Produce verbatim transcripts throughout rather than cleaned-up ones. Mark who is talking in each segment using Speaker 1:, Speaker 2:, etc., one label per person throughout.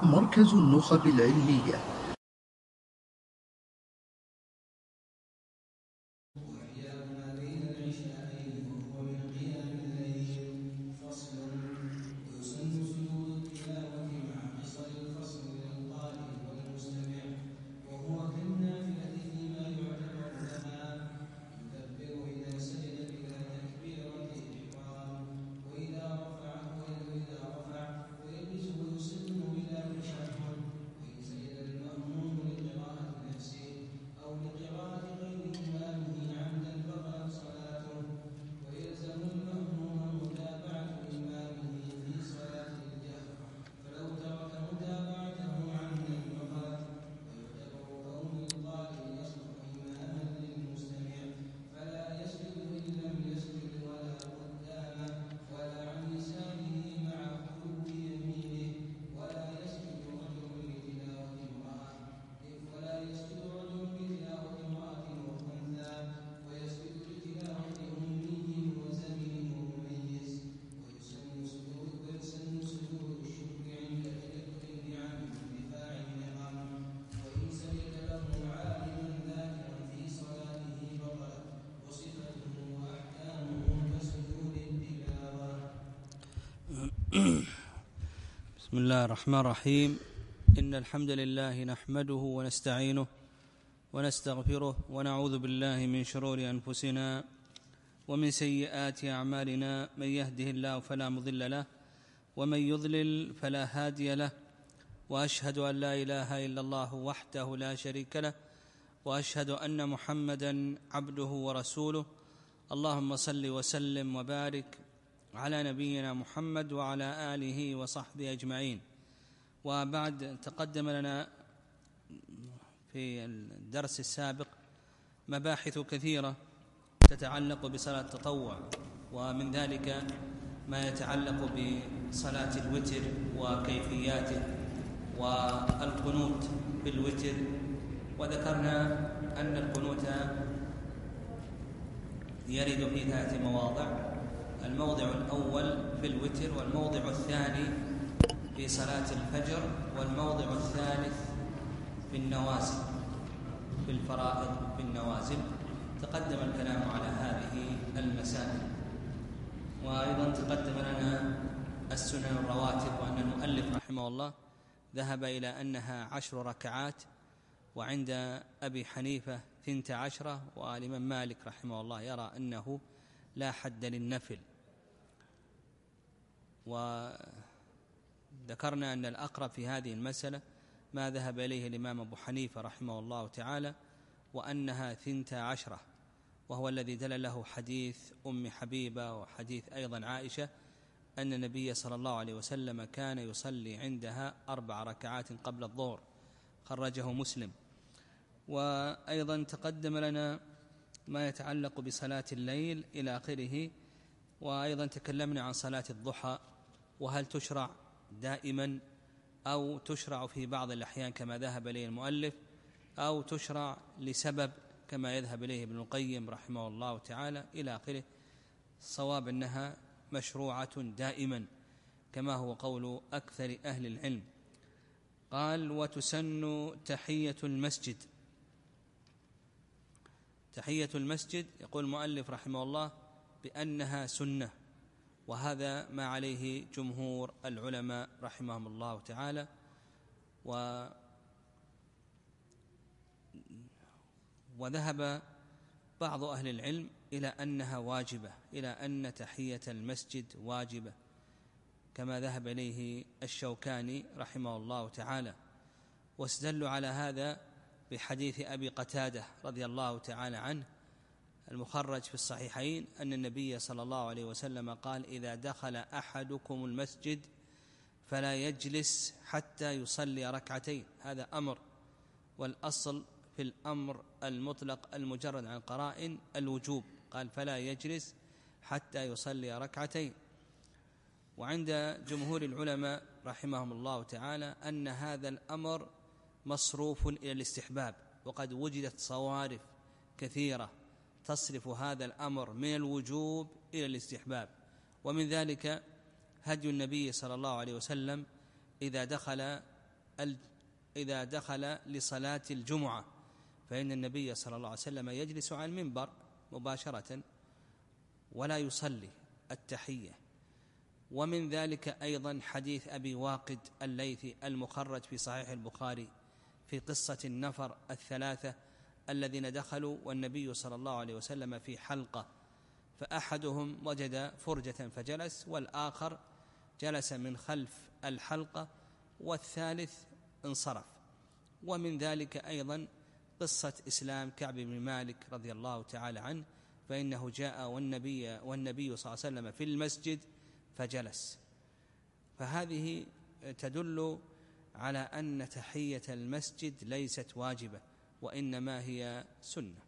Speaker 1: مركز النخب العلمية.
Speaker 2: بسم الله الرحمن الرحيم. إن الحمد لله نحمده ونستعينه ونستغفره ونعوذ بالله من شرور أنفسنا ومن سيئات أعمالنا. من يهده الله فلا مضل له ومن يضلل فلا هادي له، وأشهد أن لا إله إلا الله وحده لا شريك له، وأشهد أن محمدا عبده ورسوله. اللهم صل وسلم وبارك على نبينا محمد وعلى آله وصحبه أجمعين. وبعد، تقدم لنا في الدرس السابق مباحث كثيرة تتعلق بصلاة التطوع، ومن ذلك ما يتعلق بصلاة الوتر وكيفياته والقنوت بالوتر. وذكرنا أن القنوت يرد في ثلاث مواضع: الموضع الأول في الوتر، والموضع الثاني في صلاة الفجر، والموضع الثالث في النوازل، في الفرائض في النوازل. تقدم الكلام على هذه المسائل. وأيضا تقدم لنا السنن الرواتب، وأن المؤلف رحمه الله ذهب إلى أنها عشر ركعات، وعند أبي حنيفة ثنت عشرة، والإمام مالك رحمه الله يرى أنه لا حد للنفل. وذكرنا أن الأقرب في هذه المسألة ما ذهب إليه الإمام أبو حنيفة رحمه الله تعالى، وأنها ثنت عشرة، وهو الذي دل له حديث أم حبيبة وحديث أيضا عائشة أن النبي صلى الله عليه وسلم كان يصلي عندها أربع ركعات قبل الظهر، خرجه مسلم. وأيضا تقدم لنا ما يتعلق بصلاة الليل إلى آخره. وأيضا تكلمنا عن صلاة الضحى، وهل تشرع دائما أو تشرع في بعض الأحيان كما ذهب إليه المؤلف، أو تشرع لسبب كما يذهب إليه ابن القيم رحمه الله تعالى إلى آخره. الصواب أنها مشروعة دائما كما هو قول أكثر أهل العلم. قال: وتسن تحية المسجد. تحية المسجد يقول المؤلف رحمه الله بأنها سنة، وهذا ما عليه جمهور العلماء رحمهم الله تعالى. و وذهب بعض أهل العلم إلى أنها واجبة، إلى أن تحية المسجد واجبة، كما ذهب إليه الشوكاني رحمه الله تعالى. واستدلوا على هذا بحديث أبي قتادة رضي الله تعالى عنه المخرج في الصحيحين أن النبي صلى الله عليه وسلم قال: إذا دخل أحدكم المسجد فلا يجلس حتى يصلي ركعتين. هذا أمر، والأصل في الأمر المطلق المجرد عن قرائن الوجوب. قال: فلا يجلس حتى يصلي ركعتين. وعند جمهور العلماء رحمهم الله تعالى أن هذا الأمر مصروف إلى الاستحباب، وقد وجدت صوارف كثيرة تصرف هذا الأمر من الوجوب إلى الاستحباب. ومن ذلك هدي النبي صلى الله عليه وسلم إذا دخل إذا دخل لصلاة الجمعة، فإن النبي صلى الله عليه وسلم يجلس على المنبر مباشرة ولا يصلي التحية. ومن ذلك أيضا حديث أبي واقد الليثي المخرج في صحيح البخاري في قصة النفر الثلاثة الذين دخلوا والنبي صلى الله عليه وسلم في حلقة، فأحدهم وجد فرجة فجلس، والآخر جلس من خلف الحلقة، والثالث انصرف. ومن ذلك أيضا قصة إسلام كعب بن مالك رضي الله تعالى عنه، فإنه جاء والنبي, والنبي صلى الله عليه وسلم في المسجد فجلس. فهذه تدل على أن تحية المسجد ليست واجبة، وإنما هي سنة.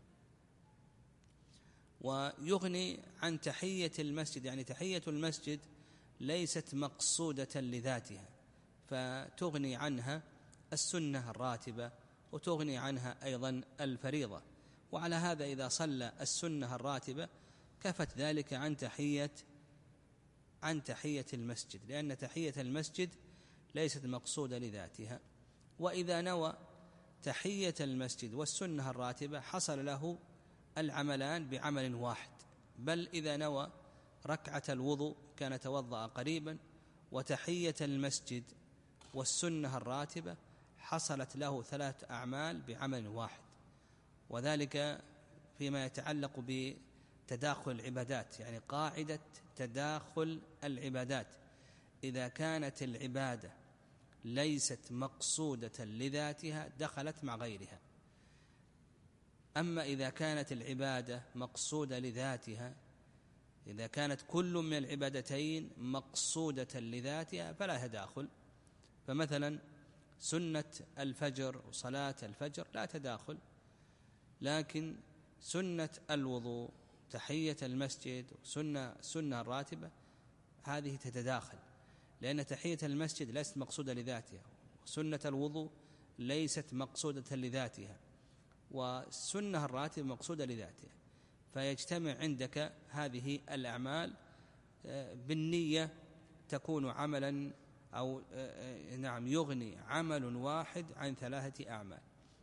Speaker 2: ويغني عن تحية المسجد، يعني تحية المسجد ليست مقصودة لذاتها، فتغني عنها السنة الراتبة وتغني عنها أيضا الفريضة. وعلى هذا إذا صلى السنة الراتبة كفت ذلك عن تحية عن تحية المسجد، لأن تحية المسجد ليست مقصودة لذاتها. وإذا نوى تحية المسجد والسنة الراتبة حصل له العملان بعمل واحد، بل إذا نوى ركعة الوضوء كان توضأ قريبا، وتحية المسجد والسنة الراتبة حصلت له ثلاث أعمال بعمل واحد. وذلك فيما يتعلق بتداخل العبادات، يعني قاعدة تداخل العبادات، إذا كانت العبادة ليست مقصودة لذاتها دخلت مع غيرها. أما إذا كانت العبادة مقصودة لذاتها، إذا كانت كل من العبادتين مقصودة لذاتها فلا تداخل. فمثلا سنة الفجر وصلاة الفجر لا تداخل، لكن سنة الوضوء تحية المسجد وسنة سنة الراتبة هذه تتداخل، لأن تحية المسجد ليست مقصودة لذاتها، وسنة الوضوء ليست مقصودة لذاتها، والسنة الراتبة مقصودة لذاتها. فيجتمع عندك هذه الأعمال بالنية تكون عملا، أو نعم يغني عمل واحد عن ثلاثة أعمال.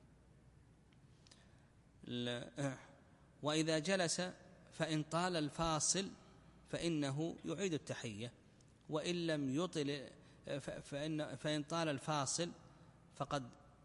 Speaker 2: وإذا جلس فإن طال الفاصل فإنه يعيد التحية، وإن لم يطل فإن, فإن طال الفاصل فقد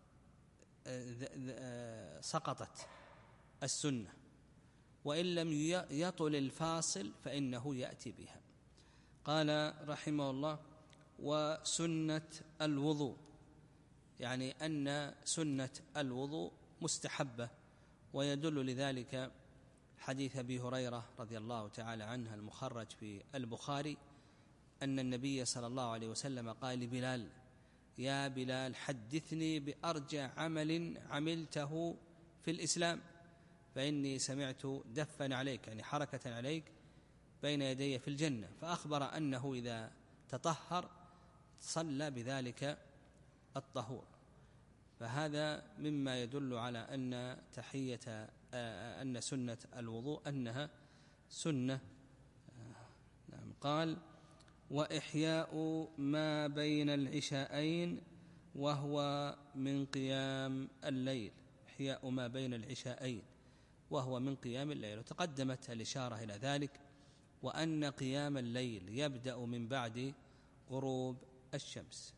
Speaker 2: سقطت السنة، وإن لم يطل الفاصل فإنه يأتي بها. قال رحمه الله: وسنة الوضوء، يعني أن سنة الوضوء مستحبة، ويدل لذلك حديث أبي هريرة رضي الله تعالى عنه المخرج في البخاري أن النبي صلى الله عليه وسلم قال لبلال: يا بلال حدثني بأرجى عمل عملته في الإسلام، فإني سمعت دفا عليك، يعني حركة عليك بين يدي في الجنة. فأخبر أنه إذا تطهر صلى بذلك الطهور. فهذا مما يدل على أن تحية أن سنة الوضوء أنها سنة. نعم. قال: وإحياء ما بين العشاءين وهو من قيام الليل. إحياء ما بين العشاءين وهو من قيام الليل، وتقدمت الإشارة إلى ذلك، وأن قيام الليل يبدأ من بعد غروب الشمس.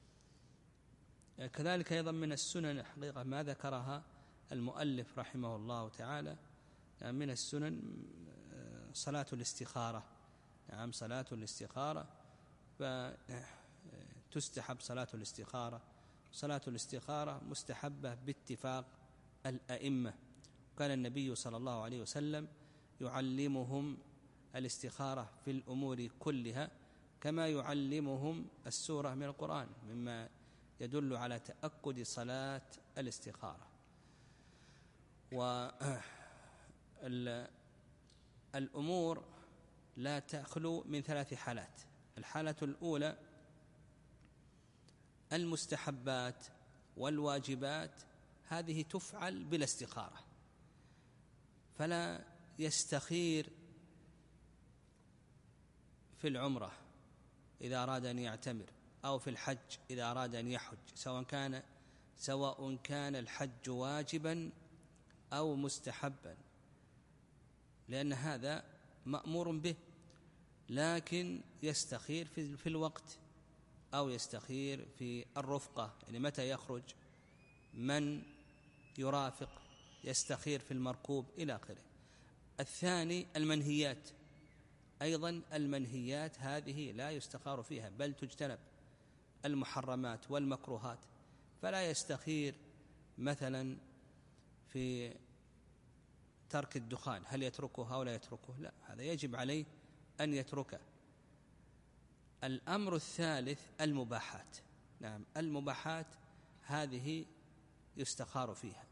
Speaker 2: كذلك أيضا من السنن حقيقة ما ذكرها المؤلف رحمه الله تعالى من السنن صلاة الاستخارة. نعم، صلاة الاستخارة، فتستحب صلاة الاستخارة. صلاة الاستخارة مستحبة باتفاق الأئمة، كان النبي صلى الله عليه وسلم يعلمهم الاستخارة في الأمور كلها كما يعلمهم السورة من القرآن، مما يدل على تأكد صلاة الاستخارة. والأمور لا تخلو من ثلاث حالات. الحالة الأولى المستحبات والواجبات، هذه تفعل بلا استخارة، فلا يستخير في العمرة إذا أراد أن يعتمر، أو في الحج إذا أراد أن يحج، سواء كان سواء كان الحج واجبا أو مستحبا، لأن هذا مأمور به، لكن يستخير في الوقت أو يستخير في الرفقة، يعني متى يخرج، من يرافق، يستخير في المركوب إلى آخره. الثاني المنهيات، أيضا المنهيات هذه لا يستخار فيها بل تجتنب، المحرمات والمكروهات، فلا يستخير مثلا في ترك الدخان، هل يتركه أو لا يتركه، لا، هذا يجب عليه أن يتركه. الأمر الثالث المباحات، نعم المباحات هذه يستخار فيها،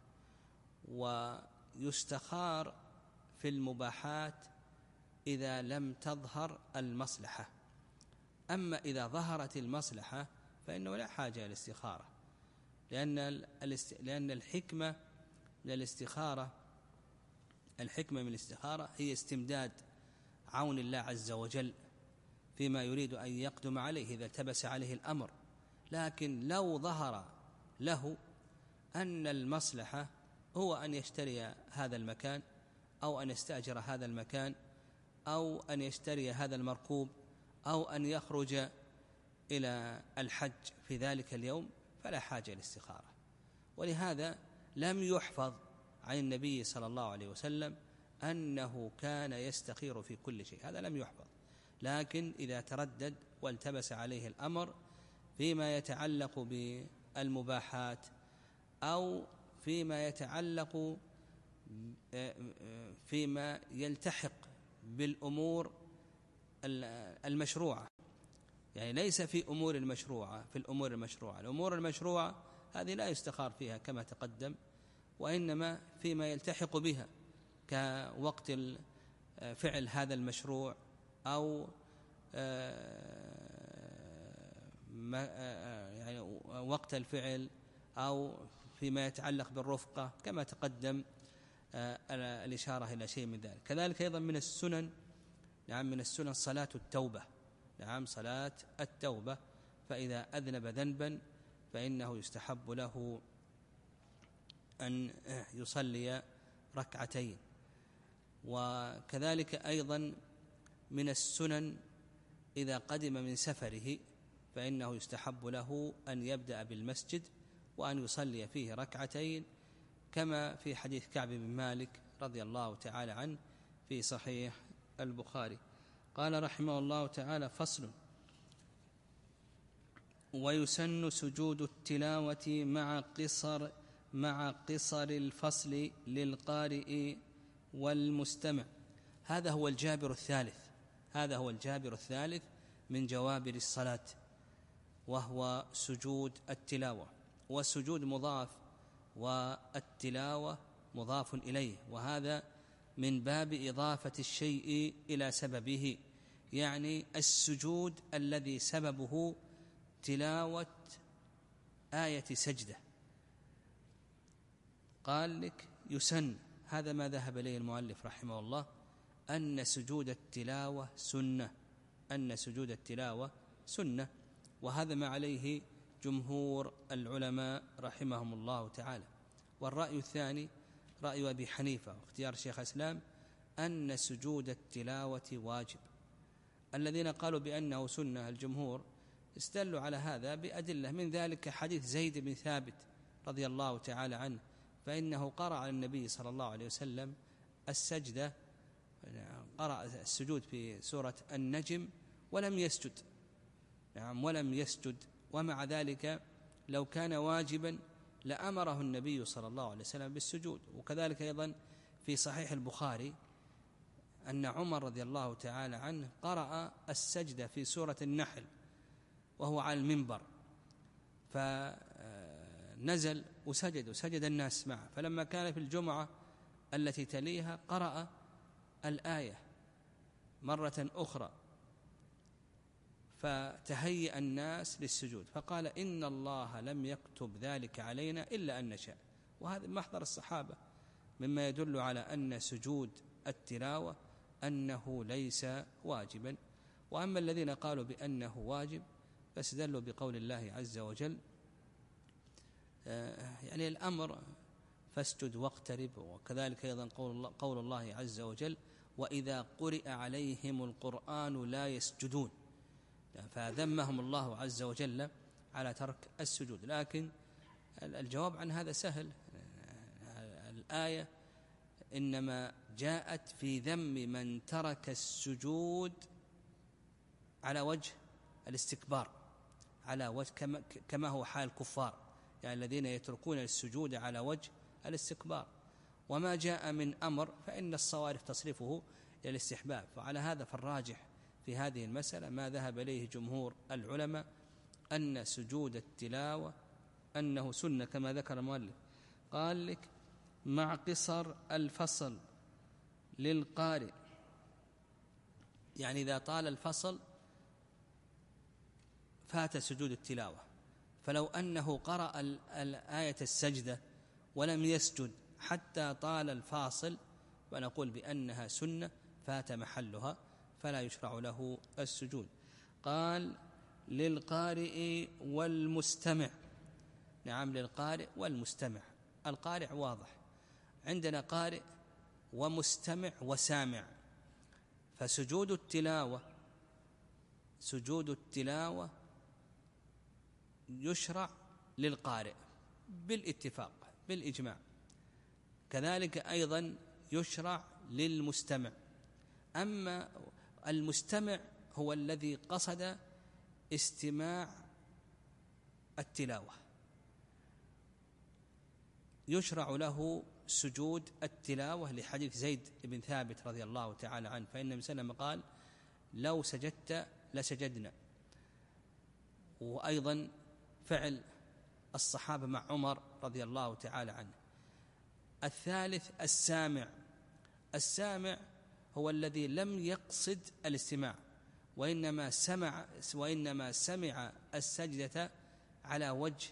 Speaker 2: ويستخار في المباحات إذا لم تظهر المصلحة، أما إذا ظهرت المصلحة فإنه لا حاجة للاستخارة، لأن لأن الحكمة من الاستخارة الحكمة من الاستخارة هي استمداد عون الله عز وجل فيما يريد أن يقدم عليه إذا التبس عليه الأمر. لكن لو ظهر له أن المصلحة هو أن يشتري هذا المكان أو أن يستأجر هذا المكان أو أن يشتري هذا المركوب أو أن يخرج إلى الحج في ذلك اليوم، فلا حاجة للاستخارة. ولهذا لم يحفظ عن النبي صلى الله عليه وسلم أنه كان يستخير في كل شيء، هذا لم يحفظ. لكن إذا تردد والتبس عليه الأمر فيما يتعلق بالمباحات أو فيما يتعلق فيما يلتحق بالأمور المشروعة، يعني ليس في أمور المشروعة في الأمور المشروعة الأمور المشروعة هذه لا يستخار فيها كما تقدم، وإنما فيما يلتحق بها كوقت فعل هذا المشروع أو يعني وقت الفعل أو فيما يتعلق بالرفقة كما تقدم الإشارة إلى شيء من ذلك. كذلك أيضا من السنن، نعم من السنن صلاة التوبة، نعم صلاة التوبة، فإذا أذنب ذنبا فإنه يستحب له أن يصلي ركعتين. وكذلك أيضا من السنن إذا قدم من سفره فإنه يستحب له أن يبدأ بالمسجد وأن يصلي فيه ركعتين، كما في حديث كعب بن مالك رضي الله تعالى عنه في صحيح البخاري. قال رحمه الله تعالى: فصل: ويسن سجود التلاوة مع قصر مع قصر الفصل للقارئ والمستمع. هذا هو الجابر الثالث هذا هو الجابر الثالث من جوابر الصلاة، وهو سجود التلاوة. والسجود مضاف والتلاوة مضاف إليه، وهذا من باب إضافة الشيء إلى سببه، يعني السجود الذي سببه تلاوة آية سجدة. قال لك يسن، هذا ما ذهب إليه المؤلف رحمه الله، أن سجود التلاوة سنة أن سجود التلاوة سنة وهذا ما عليه جمهور العلماء رحمهم الله تعالى. والرأي الثاني رأي أبي حنيفة واختيار شيخ الإسلام أن سجود التلاوة واجب. الذين قالوا بأنه سنة الجمهور استدلوا على هذا بأدلة، من ذلك حديث زيد بن ثابت رضي الله تعالى عنه، فإنه قرأ على النبي صلى الله عليه وسلم السجدة، قرأ السجود في سورة النجم ولم يسجد، نعم ولم يسجد، ومع ذلك لو كان واجبا لأمره النبي صلى الله عليه وسلم بالسجود. وكذلك أيضا في صحيح البخاري أن عمر رضي الله تعالى عنه قرأ السجدة في سورة النحل وهو على المنبر، فنزل وسجد وسجد الناس معه، فلما كان في الجمعة التي تليها قرأ الآية مرة أخرى، فتهيأ الناس للسجود، فقال: إن الله لم يكتب ذلك علينا إلا أن نشاء. وهذا محضر الصحابة مما يدل على أن سجود التلاوة أنه ليس واجبا. وأما الذين قالوا بأنه واجب فاستدلوا بقول الله عز وجل يعني الأمر فاسجد واقترب، وكذلك أيضا قول الله, قول الله عز وجل وإذا قرئ عليهم القرآن لا يسجدون، فذمهم الله عز وجل على ترك السجود. لكن الجواب عن هذا سهل، الآية إنما جاءت في ذم من ترك السجود على وجه الاستكبار، على وجه كما, كما هو حال الكفار، يعني الذين يتركون السجود على وجه الاستكبار. وما جاء من أمر فإن الصوارف تصرفه إلى الاستحباب. فعلى هذا فالراجح في هذه المسألة ما ذهب إليه جمهور العلماء أن سجود التلاوة أنه سنة كما ذكر المؤلف. قال لك مع قصر الفصل للقارئ، يعني إذا طال الفصل فات سجود التلاوة، فلو أنه قرأ الآية السجدة ولم يسجد حتى طال الفاصل فنقول بأنها سنة فات محلها فلا يشرع له السجود. قال للقارئ والمستمع، نعم للقارئ والمستمع. القارئ واضح، عندنا قارئ ومستمع وسامع، فسجود التلاوة سجود التلاوة يشرع للقارئ بالاتفاق بالإجماع، كذلك أيضا يشرع للمستمع. أما المستمع هو الذي قصد استماع التلاوة يشرع له سجود التلاوة لحديث زيد بن ثابت رضي الله تعالى عنه، فإن النبي صلى الله عليه وسلم قال لو سجدت لسجدنا. وأيضا فعل الصحابة مع عمر رضي الله تعالى عنه. الثالث السامع، السامع هو الذي لم يقصد الاستماع وإنما سمع وإنما سمع السجدة على وجه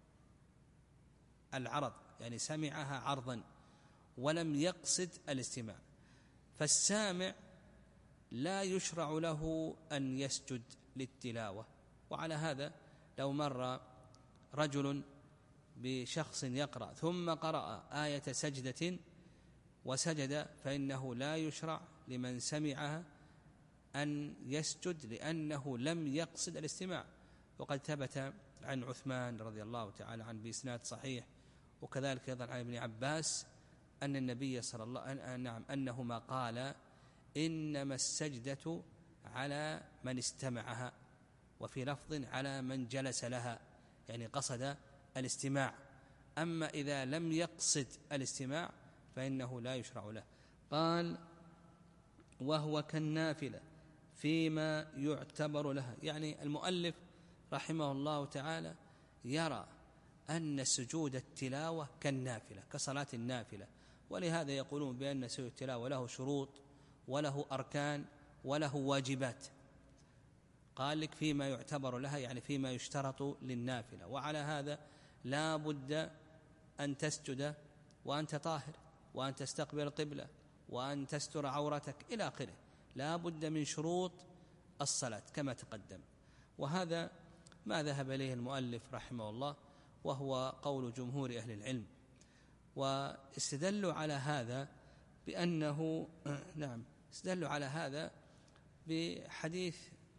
Speaker 2: العرض، يعني سمعها عرضا ولم يقصد الاستماع، فالسامع لا يشرع له أن يسجد للتلاوة. وعلى هذا لو مر رجل بشخص يقرأ ثم قرأ آية سجدة وسجد فإنه لا يشرع لمن سمعها أن يسجد لأنه لم يقصد الاستماع. وقد ثبت عن عثمان رضي الله تعالى عنه بإسناد صحيح، وكذلك أيضا عن ابن عباس أن النبي صلى الله عليه وسلم نعم أنهما قال إنما السجدة على من استمعها، وفي لفظ على من جلس لها، يعني قصد الاستماع. أما إذا لم يقصد الاستماع فإنه لا يشرع له. قال وهو كالنافلة فيما يعتبر لها، يعني المؤلف رحمه الله تعالى يرى أن سجود التلاوة كالنافلة كصلاة النافلة، ولهذا يقولون بأن سجود التلاوة له شروط وله أركان وله واجبات. قال لك فيما يعتبر لها، يعني فيما يشترط للنافلة، وعلى هذا لا بد أن تسجد وأنت طاهر، وأن تستقبل القبلة، وأن تستر عورتك إلى آخره، لا بد من شروط الصلاة كما تقدم. وهذا ما ذهب إليه المؤلف رحمه الله، وهو قول جمهور أهل العلم. واستدلوا على هذا بأنه نعم استدلوا على هذا بحديث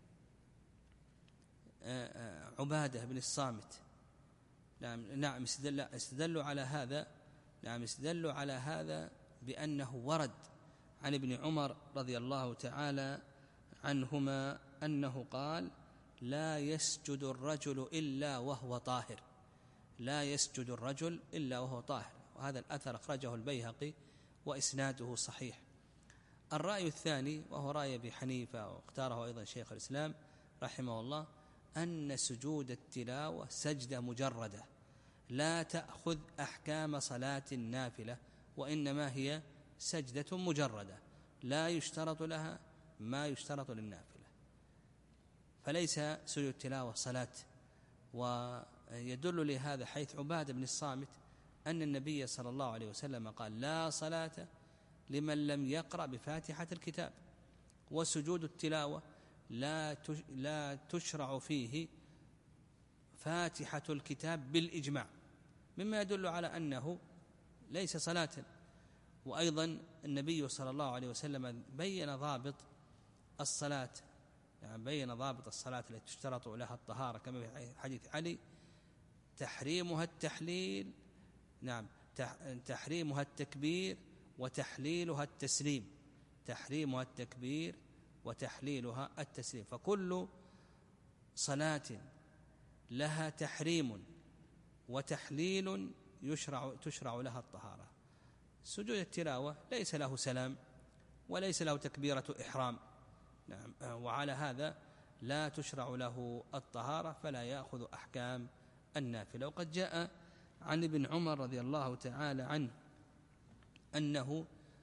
Speaker 2: عبادة بن الصامت. نعم نعم استدلوا على هذا نعم استدلوا على هذا بأنه ورد عن ابن عمر رضي الله تعالى عنهما أنه قال لا يسجد الرجل إلا وهو طاهر، لا يسجد الرجل إلا وهو طاهر. وهذا الأثر أخرجه البيهقي وإسناده صحيح. الرأي الثاني وهو رأي أبي حنيفة واختاره أيضا شيخ الإسلام رحمه الله أن سجود التلاوة سجدة مجردة لا تأخذ أحكام صلاة النافلة، وإنما هي سجدة مجردة لا يشترط لها ما يشترط للنافلة، فليس سجود التلاوة صلاة. ويدل لهذا حيث عبادة بن الصامت أن النبي صلى الله عليه وسلم قال لا صلاة لمن لم يقرأ بفاتحة الكتاب، وسجود التلاوة لا لا تشرع فيه فاتحة الكتاب بالإجماع، مما يدل على أنه ليس صلاة. وأيضا النبي صلى الله عليه وسلم بين ضابط الصلاة، يعني بين ضابط الصلاة التي تشترط لها الطهارة كما في حديث علي: تحريمها التحليل، نعم تحريمها التكبير وتحليلها التسليم، تحريمها التكبير وتحليلها التسليم. فكل صلاة لها تحريم وتحليل يشرع تشرع لها الطهارة. سجود التلاوة ليس له سلام وليس له تكبيرة إحرام، نعم، وعلى هذا لا تشرع له الطهارة، فلا يأخذ أحكام النافلة. وقد جاء عن ابن عمر رضي الله تعالى عنه أنه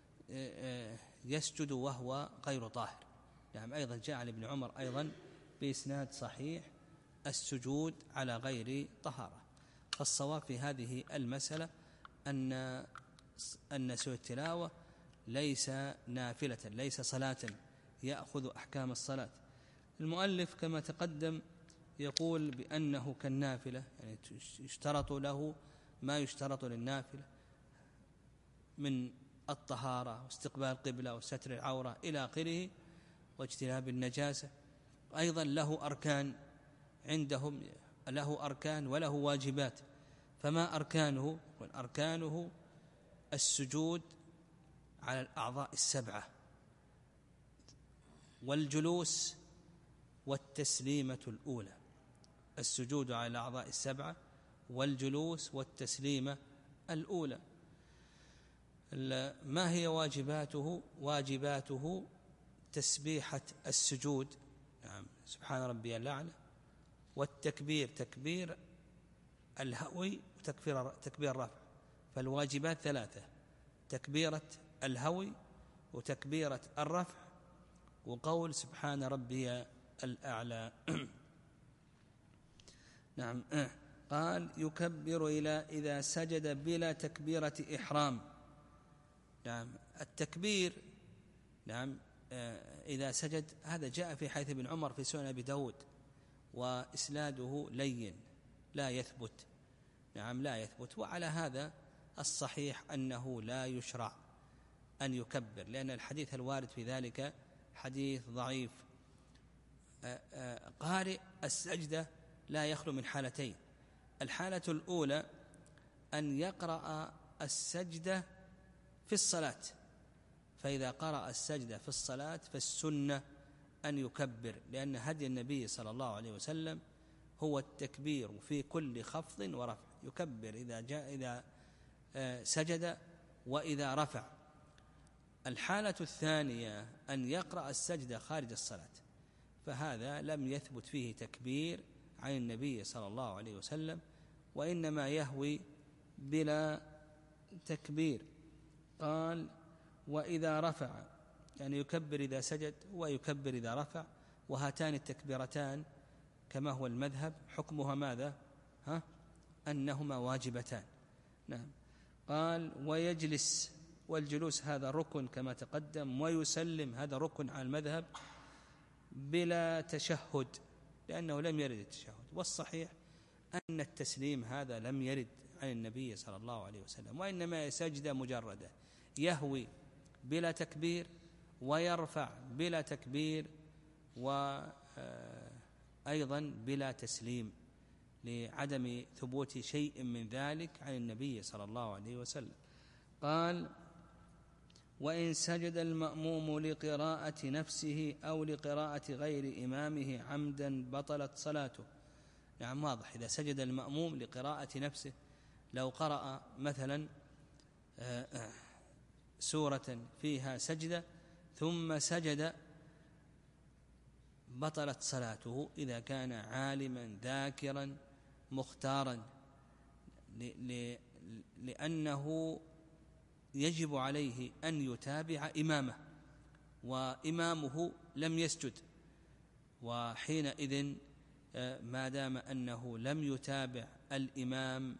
Speaker 2: يسجد وهو غير طاهر، نعم، أيضا جاء عن ابن عمر أيضا بإسناد صحيح السجود على غير طهارة. فالصواب في هذه المسألة أن أن سجود التلاوة ليس نافلة، ليس صلاة يأخذ أحكام الصلاة. المؤلف كما تقدم يقول بأنه كالنافلة، يعني يشترط له ما يشترط للنافلة من الطهارة واستقبال القبلة وستر العورة إلى آخره واجتناب النجاسة. أيضا له أركان، عندهم له أركان وله واجبات. فما أركانه؟ أركانه السجود على الأعضاء السبعة والجلوس والتسليمة الأولى، السجود على الأعضاء السبعة والجلوس والتسليمة الأولى. ما هي واجباته؟ واجباته تسبيحة السجود، نعم، سبحان ربي الأعلى، والتكبير، تكبير الهوي وتكبير تكبير الرفع. فالواجبات ثلاثة: تكبيرة الهوي وتكبيرة الرفع وقول سبحان ربي الأعلى. نعم. قال يكبر إلى إذا سجد بلا تكبيرة إحرام. نعم، التكبير، نعم، إذا سجد، هذا جاء في حديث ابن عمر في سنن أبي داود، وإسناده لين لا يثبت، نعم لا يثبت. وعلى هذا الصحيح أنه لا يشرع أن يكبر، لأن الحديث الوارد في ذلك حديث ضعيف. قارئ السجدة لا يخلو من حالتين: الحالة الأولى أن يقرأ السجدة في الصلاة، فإذا قرأ السجدة في الصلاة فالسنة أن يكبر، لأن هدي النبي صلى الله عليه وسلم هو التكبير في كل خفض ورفع، يكبر إذا جاء إذا سجد وإذا رفع. الحالة الثانية أن يقرأ السجدة خارج الصلاة، فهذا لم يثبت فيه تكبير عن النبي صلى الله عليه وسلم، وإنما يهوي بلا تكبير. قال وإذا رفع، يعني يكبر إذا سجد ويكبر إذا رفع، وهاتان التكبيرتان كما هو المذهب حكمها ماذا؟ ها؟ أنهما واجبتان. نعم. قال ويجلس، والجلوس هذا ركن كما تقدم، ويسلم هذا ركن على المذهب بلا تشهد، لأنه لم يرد التشهد. والصحيح أن التسليم هذا لم يرد عن النبي صلى الله عليه وسلم، وإنما سجدة مجردة، يهوي بلا تكبير ويرفع بلا تكبير وأيضا بلا تسليم، لعدم ثبوت شيء من ذلك عن النبي صلى الله عليه وسلم. قال وإن سجد المأموم لقراءة نفسه أو لقراءة غير إمامه عمدا بطلت صلاته. نعم، واضح. إذا سجد المأموم لقراءة نفسه، لو قرأ مثلا سورة فيها سجدة ثم سجد بطلت صلاته إذا كان عالما ذاكرا مختارا، لأنه يجب عليه أن يتابع إمامه، وإمامه لم يسجد، وحينئذ ما دام أنه لم يتابع الإمام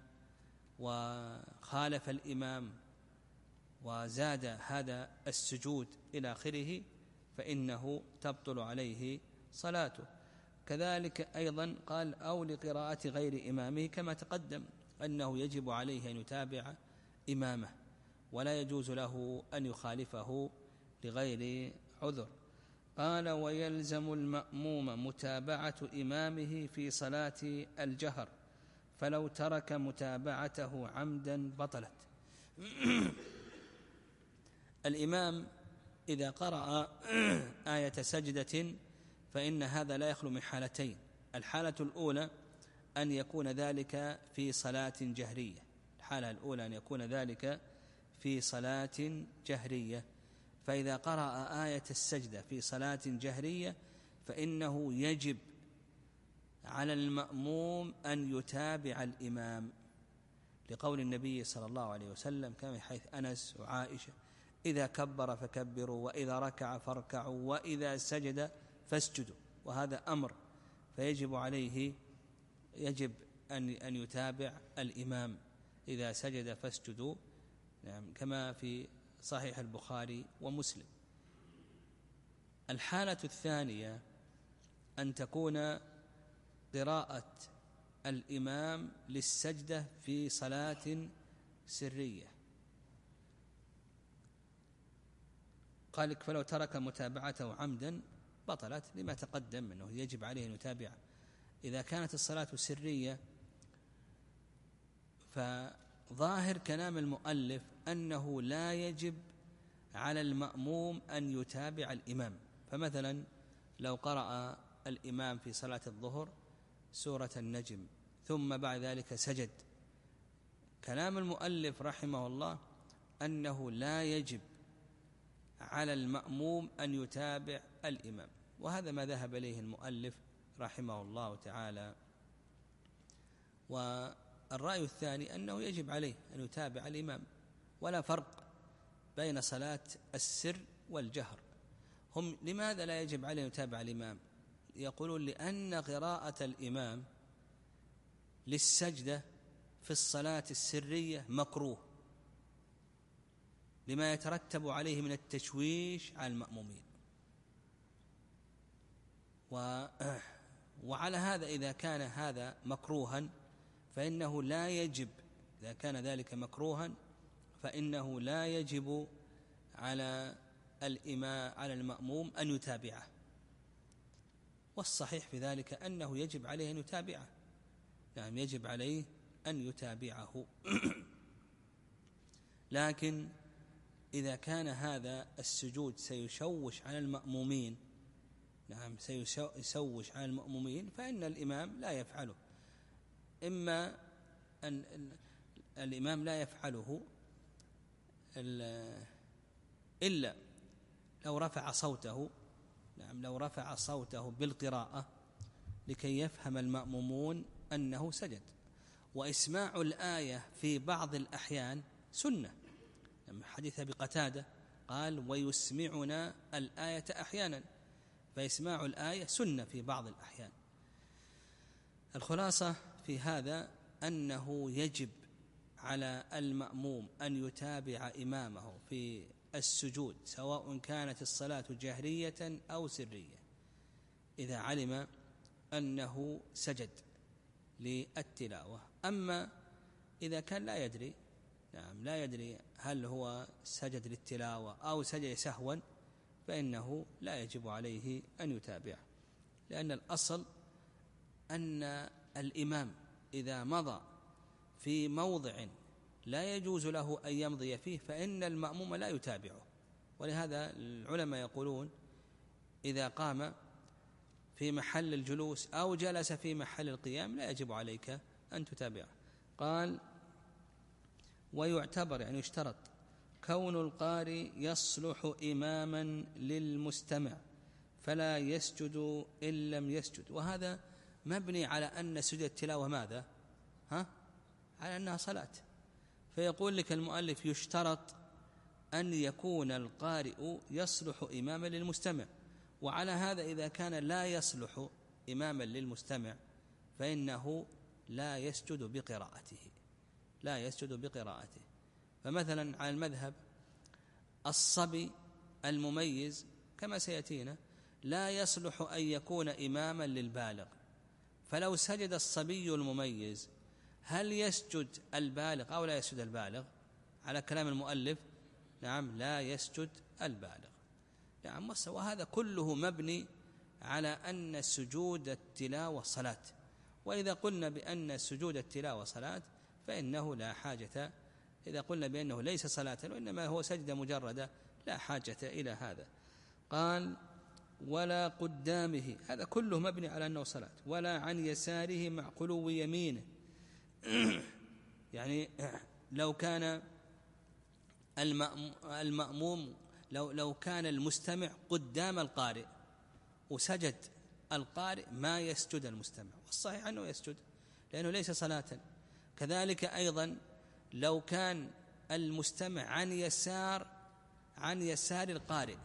Speaker 2: وخالف الإمام وزاد هذا السجود إلى آخره، فإنه تبطل عليه صلاته. كذلك أيضا قال أو لقراءة غير إمامه، كما تقدم أنه يجب عليه أن يتابع إمامه ولا يجوز له أن يخالفه لغير عذر. قال ويلزم المأموم متابعة إمامه في صلاة الجهر، فلو ترك متابعته عمدا بطلت. الإمام إذا قرأ آية سجدة فإن هذا لا يخلو من حالتين. الحالة الأولى أن يكون ذلك في صلاة جهرية، الحالة الأولى أن يكون ذلك في صلاة جهرية، فإذا قرأ آية السجدة في صلاة جهرية فإنه يجب على المأموم أن يتابع الإمام، لقول النبي صلى الله عليه وسلم كما حيث أنس وعائشة: إذا كبر فكبروا، وإذا ركع فاركعوا، وإذا سجد فاسجدوا. وهذا أمر، فيجب عليه يجب أن أن يتابع الإمام. إذا سجد فاسجدوا، نعم، كما في صحيح البخاري ومسلم. الحالة الثانية أن تكون قراءة الإمام للسجدة في صلاة سرية. قال فلو ترك متابعته عمدا بطلت، لما تقدم أنه يجب عليه أن يتابع. إذا كانت الصلاة سرية فظاهر كلام المؤلف أنه لا يجب على المأموم أن يتابع الإمام. فمثلا لو قرأ الإمام في صلاة الظهر سورة النجم ثم بعد ذلك سجد، كلام المؤلف رحمه الله أنه لا يجب على المأموم أن يتابع الإمام، وهذا ما ذهب إليه المؤلف رحمه الله تعالى. والرأي الثاني أنه يجب عليه أن يتابع الإمام، ولا فرق بين صلاة السر والجهر. هم لماذا لا يجب عليه أن يتابع الإمام؟ يقولون لأن قراءة الإمام للسجدة في الصلاة السرية مكروه لما يترتب عليه من التشويش على المأمومين. و... وعلى هذا إذا كان هذا مكروها فإنه لا يجب، إذا كان ذلك مكروها فإنه لا يجب على الإمام على المأموم أن يتابعه، والصحيح في ذلك أنه يجب عليه أن يتابعه. نعم، يجب عليه أن يتابعه. لكن إذا كان هذا السجود سيشوش على المأمومين، نعم سيشوش على المأمومين، فإن الإمام لا يفعله. إما أن الإمام لا يفعله إلا لو رفع صوته، نعم لو رفع صوته بالقراءة لكي يفهم المأمومون أنه سجد. وإسماع الآية في بعض الأحيان سنة، حديث أبي قتادة قال ويسمعنا الآية أحيانا، فإسماع الآية سنة في بعض الأحيان. الخلاصة في هذا أنه يجب على المأموم أن يتابع إمامه في السجود سواء كانت الصلاة جهرية أو سرية، إذا علم أنه سجد للتلاوة. أما إذا كان لا يدري، نعم لا يدري هل هو سجد للتلاوة أو سجد سهوا، فإنه لا يجب عليه أن يتابع، لأن الأصل أن الإمام إذا مضى في موضع لا يجوز له أن يمضي فيه فإن المأموم لا يتابعه. ولهذا العلماء يقولون إذا قام في محل الجلوس أو جلس في محل القيام لا يجب عليك أن تتابعه. قال ويعتبر، يعني يشترط، كون القارئ يصلح إماما للمستمع فلا يسجد إن لم يسجد. وهذا مبني على أن سجد التلاوة ماذا؟ ها؟ على أنها صلاة. فيقول لك المؤلف يشترط أن يكون القارئ يصلح إماما للمستمع، وعلى هذا إذا كان لا يصلح إماما للمستمع فإنه لا يسجد بقراءته، لا يسجد بقراءته. فمثلا على المذهب الصبي المميز كما سيأتينا لا يصلح أن يكون إماما للبالغ. فلو سجد الصبي المميز هل يسجد البالغ أو لا يسجد البالغ؟ على كلام المؤلف نعم لا يسجد البالغ. نعم، وهذا كله مبني على أن سجود التلاوة صلاة. وإذا قلنا بأن سجود التلاوة صلاة فإنه لا حاجة، إذا قلنا بأنه ليس صلاة وإنما هو سجدة مجردة لا حاجة إلى هذا. قال ولا قدامه، هذا كله مبني على أنه صلاة، ولا عن يساره مع خلو يمينه. يعني لو كان المأموم لو لو كان المستمع قدام القارئ وسجد القارئ ما يسجد المستمع، والصحيح أنه يسجد لأنه ليس صلاة. كذلك أيضا لو كان المستمع عن يسار عن يسار القارئ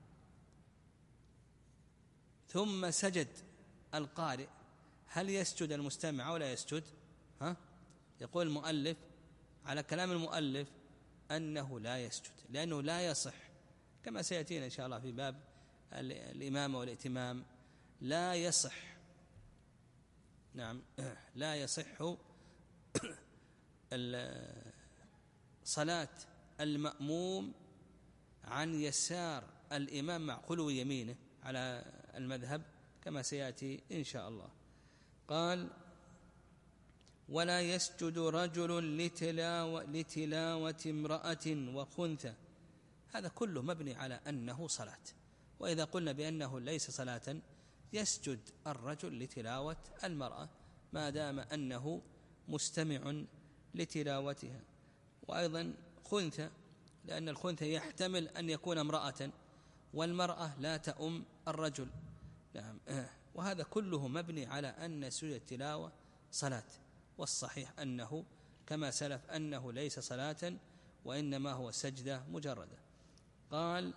Speaker 2: ثم سجد القارئ هل يسجد المستمع أو لا يسجد؟ ها؟ يقول المؤلف على كلام المؤلف أنه لا يسجد، لأنه لا يصح كما سيأتينا إن شاء الله في باب الإمامة والائتمام. لا يصح نعم لا يصح صلاة المأموم عن يسار الإمام مع خلو يمينه على المذهب كما سيأتي إن شاء الله. قال ولا يسجد رجل لتلاوة, لتلاوة امرأة وخنثى، هذا كله مبني على أنه صلاة. وإذا قلنا بأنه ليس صلاة يسجد الرجل لتلاوة المرأة ما دام أنه مستمع لتلاوتها. وأيضا خنثى لأن الخنثى يحتمل أن يكون امرأة والمرأة لا تؤم الرجل. نعم، وهذا كله مبني على أن سجود التلاوة صلاة، والصحيح أنه كما سلف أنه ليس صلاة وإنما هو سجدة مجردة. قال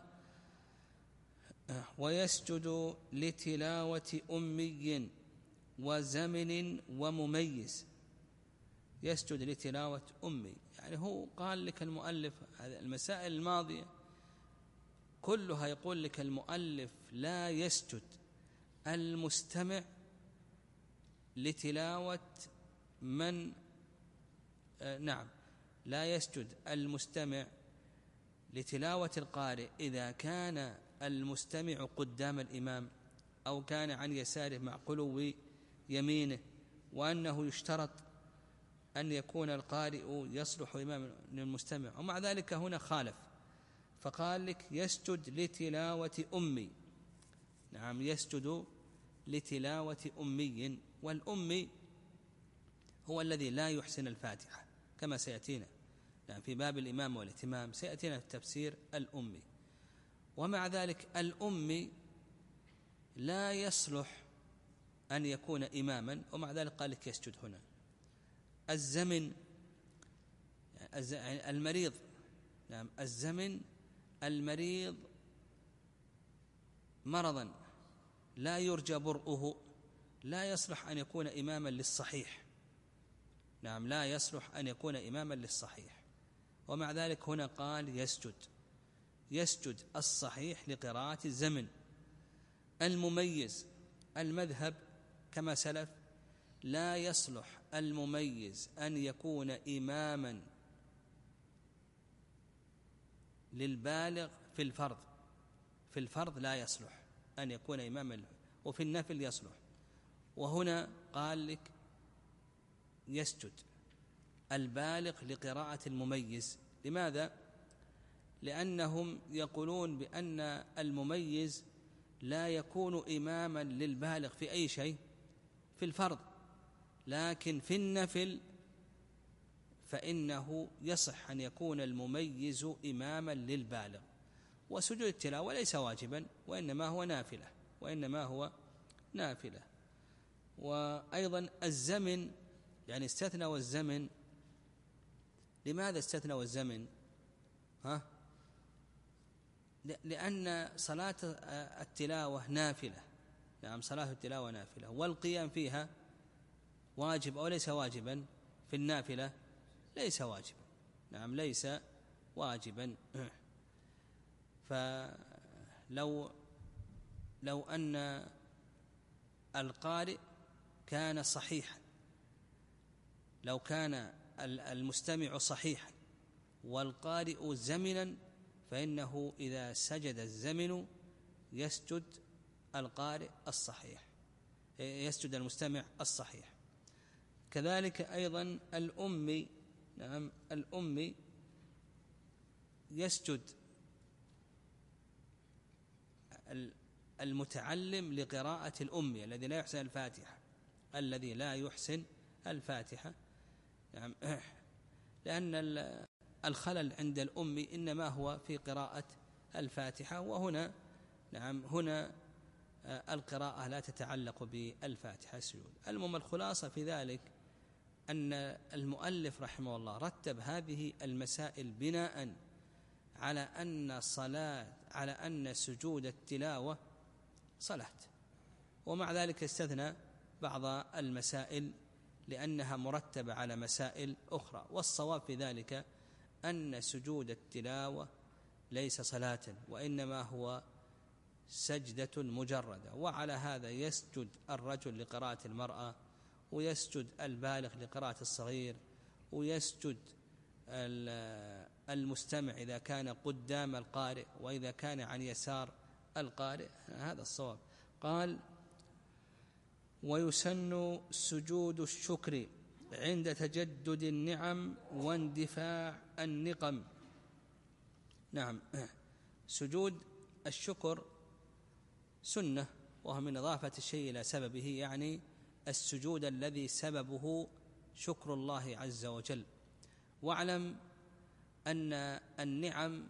Speaker 2: ويسجد لتلاوة أمي وزمن ومميز. يسجد لتلاوة أمي، يعني هو قال لك المؤلف هذه المسائل الماضية كلها يقول لك المؤلف لا يسجد المستمع لتلاوة من آه نعم لا يسجد المستمع لتلاوة القارئ إذا كان المستمع قدام الإمام أو كان عن يساره مع خلو يمينه، وأنه يشترط أن يكون القارئ يصلح إماما للمستمع. ومع ذلك هنا خالف فقال لك يسجد لتلاوة أمي. نعم، يسجد لتلاوة أمي، والأمي هو الذي لا يحسن الفاتحة كما سيأتينا نعم في باب الإمام والائتمام سيأتينا في تفسير الأمي. ومع ذلك الأمي لا يصلح أن يكون إماما، ومع ذلك قال لك يسجد هنا. الزمن يعني المريض، نعم الزمن المريض مرضا لا يرجى برؤه لا يصلح أن يكون إماما للصحيح. نعم لا يصلح أن يكون إماما للصحيح، ومع ذلك هنا قال يسجد يسجد الصحيح لقراءة الزمن. المميز المذهب كما سلف لا يصلح المميز أن يكون إماما للبالغ في الفرض، في الفرض لا يصلح أن يكون إماما، وفي النفل يصلح. وهنا قال لك يسجد البالغ لقراءة المميز. لماذا؟ لأنهم يقولون بأن المميز لا يكون إماما للبالغ في أي شيء في الفرض، لكن في النفل فإنه يصح أن يكون المميز إماما للبالغ. وسجود التلاوة ليس واجبا وإنما هو نافلة وإنما هو نافلة. وأيضا الزمن يعني استثنى الزمن. لماذا استثنى الزمن؟ ها؟ لأن صلاة التلاوة نافلة. نعم صلاة التلاوة نافلة، والقيام فيها واجب أو ليس واجبا؟ في النافلة ليس واجبا. نعم ليس واجبا. فلو لو أن القارئ كان صحيحا، لو كان المستمع صحيحا والقارئ زمنا، فإنه إذا سجد الزمن يسجد القارئ الصحيح، يسجد المستمع الصحيح. كذلك أيضا الأمي، نعم الأمي يسجد المتعلم لقراءة الأمي الذي لا يحسن الفاتحة، الذي لا يحسن الفاتحة، نعم لأن الخلل عند الأمي إنما هو في قراءة الفاتحة، وهنا نعم هنا القراءة لا تتعلق بالفاتحة السجود. المهم الخلاصة في ذلك أن المؤلف رحمه الله رتب هذه المسائل بناء على أن صلاة على أن سجود التلاوة صلاة، ومع ذلك استثنى بعض المسائل لأنها مرتبة على مسائل أخرى. والصواب في ذلك أن سجود التلاوة ليس صلاة، وإنما هو سجدة مجردة. وعلى هذا يسجد الرجل لقراءة المرأة، ويسجد البالغ لقراءة الصغير، ويسجد المستمع إذا كان قدام القارئ وإذا كان عن يسار القارئ. هذا الصواب. قال: ويسن سجود الشكر عند تجدد النعم واندفاع النقم. نعم سجود الشكر سنة، وهو من إضافة الشيء إلى سببه، يعني السجود الذي سببه شكر الله عز وجل. واعلم أن النعم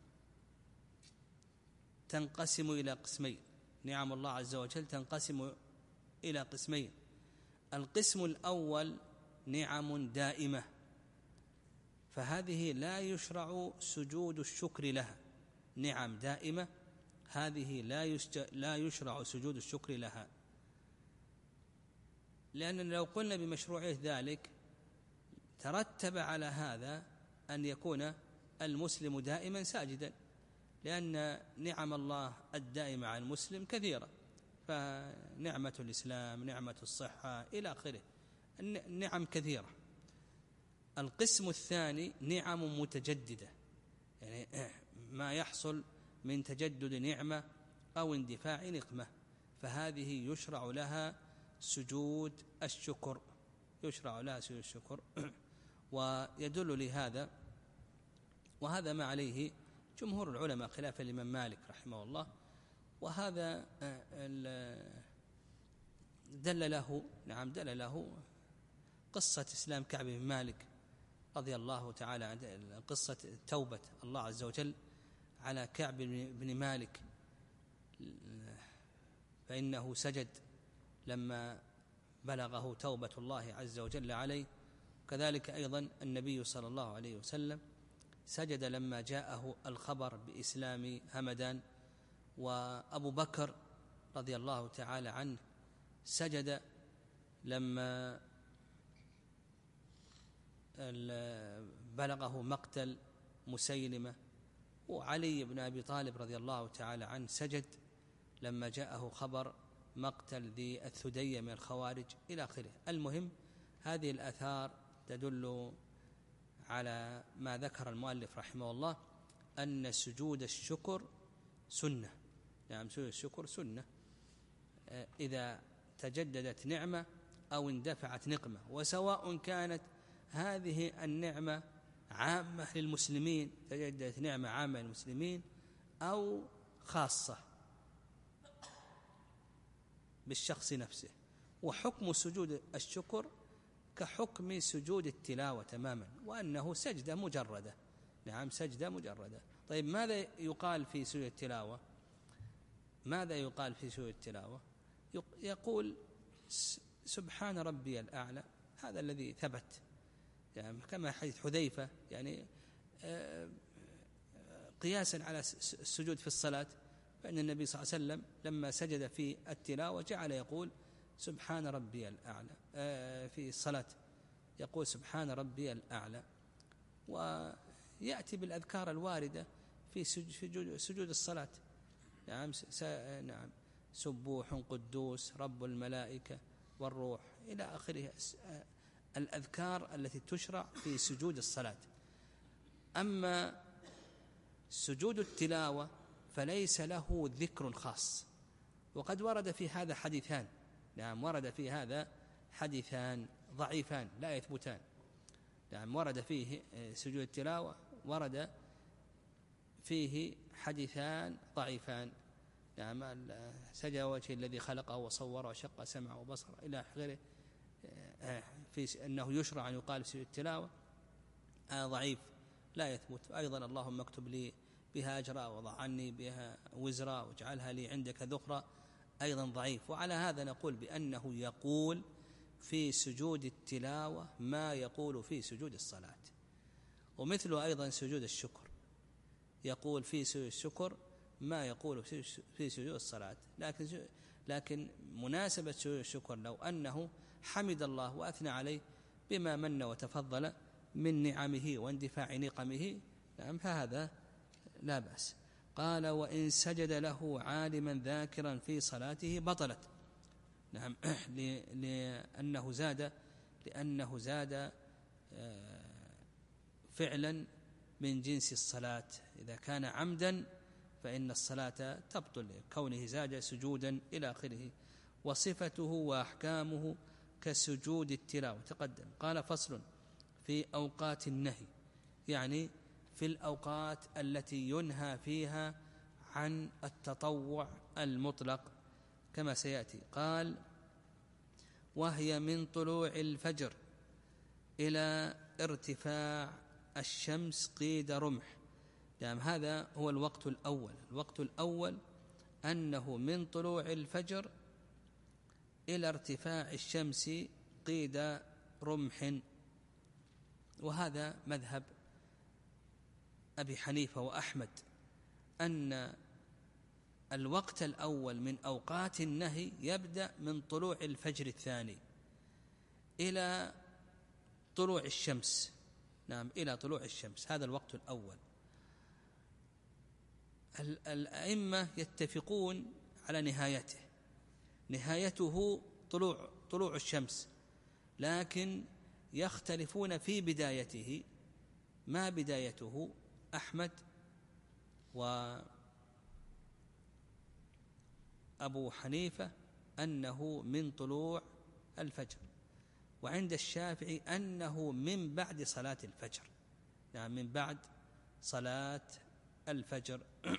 Speaker 2: تنقسم إلى قسمين، نعم الله عز وجل تنقسم إلى قسمين. القسم الأول نعم دائمة، فهذه لا يشرع سجود الشكر لها، نعم دائمة هذه لا لا يشرع سجود الشكر لها، لأننا لو قلنا بمشروعية ذلك ترتب على هذا أن يكون المسلم دائما ساجدا، لأن نعم الله الدائمة على المسلم كثيرة، فنعمة الإسلام، نعمة الصحة إلى آخره، النعم كثيرة. القسم الثاني نعم متجددة، يعني ما يحصل من تجدد نعمة أو اندفاع نقمة، فهذه يشرع لها سجود الشكر، يشرع لها سجود الشكر. ويدل لهذا، وهذا ما عليه جمهور العلماء خلافا لمن مالك رحمه الله، وهذا دل له نعم دل له قصة إسلام كعب بن مالك رضي الله تعالى عن قصة توبة الله عز وجل على كعب بن مالك، فإنه سجد لما بلغه توبة الله عز وجل عليه. كذلك أيضا النبي صلى الله عليه وسلم سجد لما جاءه الخبر بإسلام همدان، وأبو بكر رضي الله تعالى عنه سجد لما بلغه مقتل مسيلمة، وعلي بن أبي طالب رضي الله تعالى عنه سجد لما جاءه خبر مقتل ذي الثدية من الخوارج إلى آخره. المهم هذه الآثار تدل على ما ذكر المؤلف رحمه الله أن سجود الشكر سنة، نعم سجود الشكر سنة إذا تجددت نعمة أو اندفعت نقمة، وسواء كانت هذه النعمة عامة للمسلمين، تجددت نعمة عامة للمسلمين أو خاصة بالشخص نفسه. وحكم سجود الشكر كحكم سجود التلاوة تماما، وأنه سجدة مجردة، نعم سجدة مجردة. طيب ماذا يقال في سجود التلاوة؟ ماذا يقال في سجود التلاوة؟ يقول سبحان ربي الأعلى، هذا الذي ثبت يعني كما حديث حذيفة، يعني قياسا على السجود في الصلاة، فإن النبي صلى الله عليه وسلم لما سجد في التلاوة جعل يقول سبحان ربي الأعلى، في الصلاة يقول سبحان ربي الأعلى. ويأتي بالأذكار الواردة في سجود, سجود الصلاة، نعم نعم سبوح قدوس رب الملائكة والروح إلى آخره، الأذكار التي تشرع في سجود الصلاة. أما سجود التلاوة فليس له ذكر خاص، وقد ورد في هذا حديثان. نعم ورد في هذا حديثان ضعيفان لا يثبتان. نعم ورد فيه سجود التلاوة ورد فيه حديثان ضعيفان. نعم سجد وجه الذي خلقه وصوره وشق سمعه وبصره إلى آخره، في أنه يشرع أن يقال سجود التلاوة آه ضعيف لا يثبت. أيضا اللهم اكتب لي بها أجرا وضع عني بها وزرا واجعلها لي عندك ذخرا أيضا ضعيف. وعلى هذا نقول بأنه يقول في سجود التلاوة ما يقول في سجود الصلاة. ومثله أيضا سجود الشكر، يقول في سجود الشكر ما يقول في سجود الصلاة. لكن لكن مناسبة سجود الشكر لو أنه حمد الله وأثنى عليه بما من وتفضل من نعمه واندفاع نقمه، نعم فهذا لا بأس. قال وإن سجد له عالما ذاكرا في صلاته بطلت. نعم لأنه زاد لأنه زاد فعلا من جنس الصلاة. إذا كان عمدا فإن الصلاة تبطل كونه زاد سجودا إلى آخره. وصفته وأحكامه كسجود التلاوة تقدم. قال فصل في أوقات النهي، يعني في الأوقات التي ينهى فيها عن التطوع المطلق كما سيأتي. قال وهي من طلوع الفجر إلى ارتفاع الشمس قيد رمح. يعني هذا هو الوقت الأول. الوقت الأول أنه من طلوع الفجر إلى ارتفاع الشمس قيد رمح، وهذا مذهب أبي حنيفة وأحمد، أن الوقت الأول من أوقات النهي يبدأ من طلوع الفجر الثاني إلى طلوع الشمس. نعم إلى طلوع الشمس، هذا الوقت الأول. الأئمة يتفقون على نهايته، نهايته طلوع طلوع الشمس، لكن يختلفون في بدايته. ما بدايته؟ أحمد وأبو حنيفة أنه من طلوع الفجر، وعند الشافعي أنه من بعد صلاة الفجر. يعني من بعد صلاة الفجر.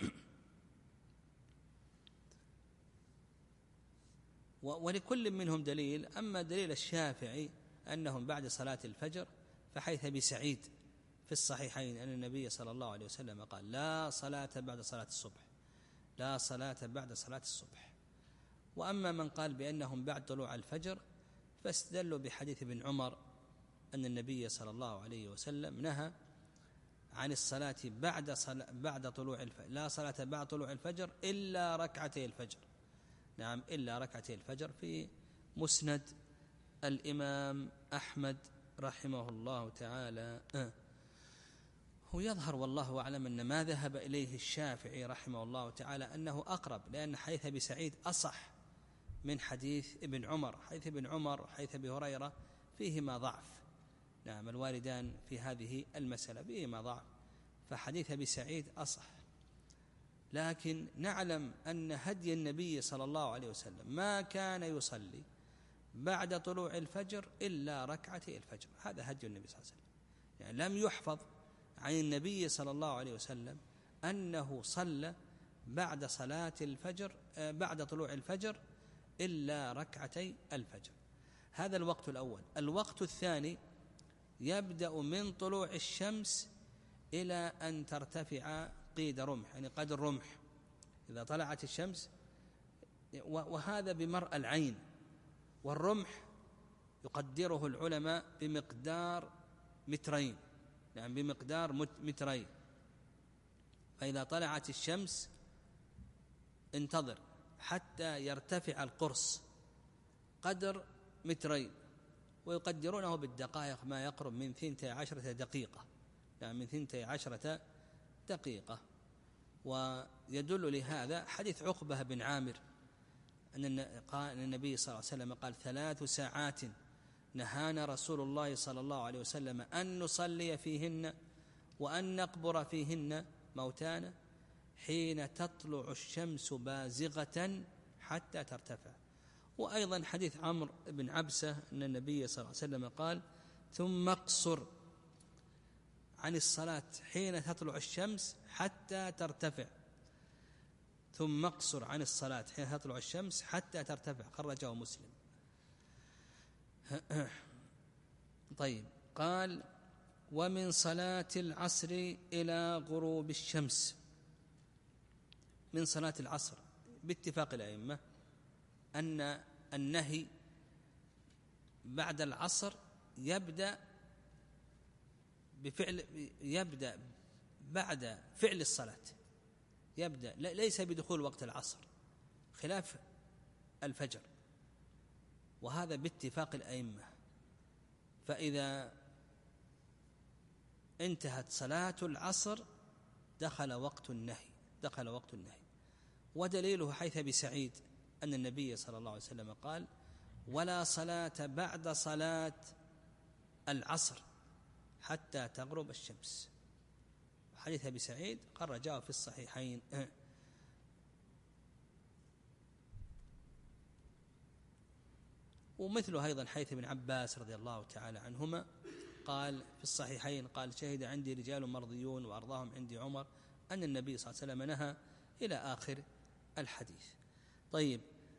Speaker 2: ولكل منهم دليل. أما دليل الشافعي أنهم بعد صلاة الفجر فحيث أبي سعيد في الصحيحين أن النبي صلى الله عليه وسلم قال لا صلاة بعد صلاة الصبح، لا صلاة بعد صلاة الصبح. وأما من قال بأنهم بعد طلوع الفجر فاستدلوا بحديث ابن عمر أن النبي صلى الله عليه وسلم نهى عن الصلاة بعد صلاة بعد طلوع الفجر، لا صلاة بعد طلوع الفجر إلا ركعتي الفجر. نعم إلا ركعتي الفجر، في مسند الإمام أحمد رحمه الله تعالى. آه. هو يظهر والله أعلم أن ما ذهب إليه الشافعي رحمه الله تعالى أنه أقرب، لأن حديث أبي سعيد أصح من حديث ابن عمر. حديث ابن عمر حديث أبي هريرة فيهما ضعف. نعم الواردان في هذه المسألة فيهما ضعف، فحديث أبي سعيد أصح. لكن نعلم أن هدي النبي صلى الله عليه وسلم ما كان يصلي بعد طلوع الفجر إلا ركعتي الفجر، هذا هدي النبي صلى الله عليه وسلم. يعني لم يحفظ عن النبي صلى الله عليه وسلم أنه صلى بعد صلاة الفجر بعد طلوع الفجر إلا ركعتي الفجر. هذا الوقت الأول. الوقت الثاني يبدأ من طلوع الشمس إلى أن ترتفع قيد رمح، يعني قدر رمح إذا طلعت الشمس، وهذا بمرء العين. والرمح يقدره العلماء بمقدار مترين، يعني بمقدار مترين. فإذا طلعت الشمس انتظر حتى يرتفع القرص قدر مترين، ويقدرونه بالدقائق ما يقرب من ثنتي عشرة دقيقة، يعني من ثنتي عشرة دقيقة. ويدل لهذا حديث عقبة بن عامر أن النبي صلى الله عليه وسلم قال ثلاث ساعات نهانا رسول الله صلى الله عليه وسلم أن نصلي فيهن وأن نقبر فيهن موتانا حين تطلع الشمس بازغة حتى ترتفع. وأيضا حديث عمرو بن عبسة أن النبي صلى الله عليه وسلم قال ثم اقصر عن الصلاة حين تطلع الشمس حتى ترتفع، ثم اقصر عن الصلاة حين تطلع الشمس حتى ترتفع، خرجه مسلم. طيب، قال ومن صلاة العصر إلى غروب الشمس. من صلاة العصر باتفاق الأئمة أن النهي بعد العصر يبدأ بفعل يبدأ بعد فعل الصلاة، يبدأ ليس بدخول وقت العصر خلاف الفجر، وهذا باتفاق الأئمة. فإذا انتهت صلاة العصر دخل وقت النهي دخل وقت النهي ودليله حيث أبي سعيد أن النبي صلى الله عليه وسلم قال ولا صلاة بعد صلاة العصر حتى تغرب الشمس. حديث أبي سعيد خرجه في الصحيحين. ومثله أيضا حيث ابن عباس رضي الله تعالى عنهما قال في الصحيحين قال شهد عندي رجال مرضيون وأرضاهم عندي عمر أن النبي صلى الله عليه وسلم نهى إلى آخر الحديث. طيب،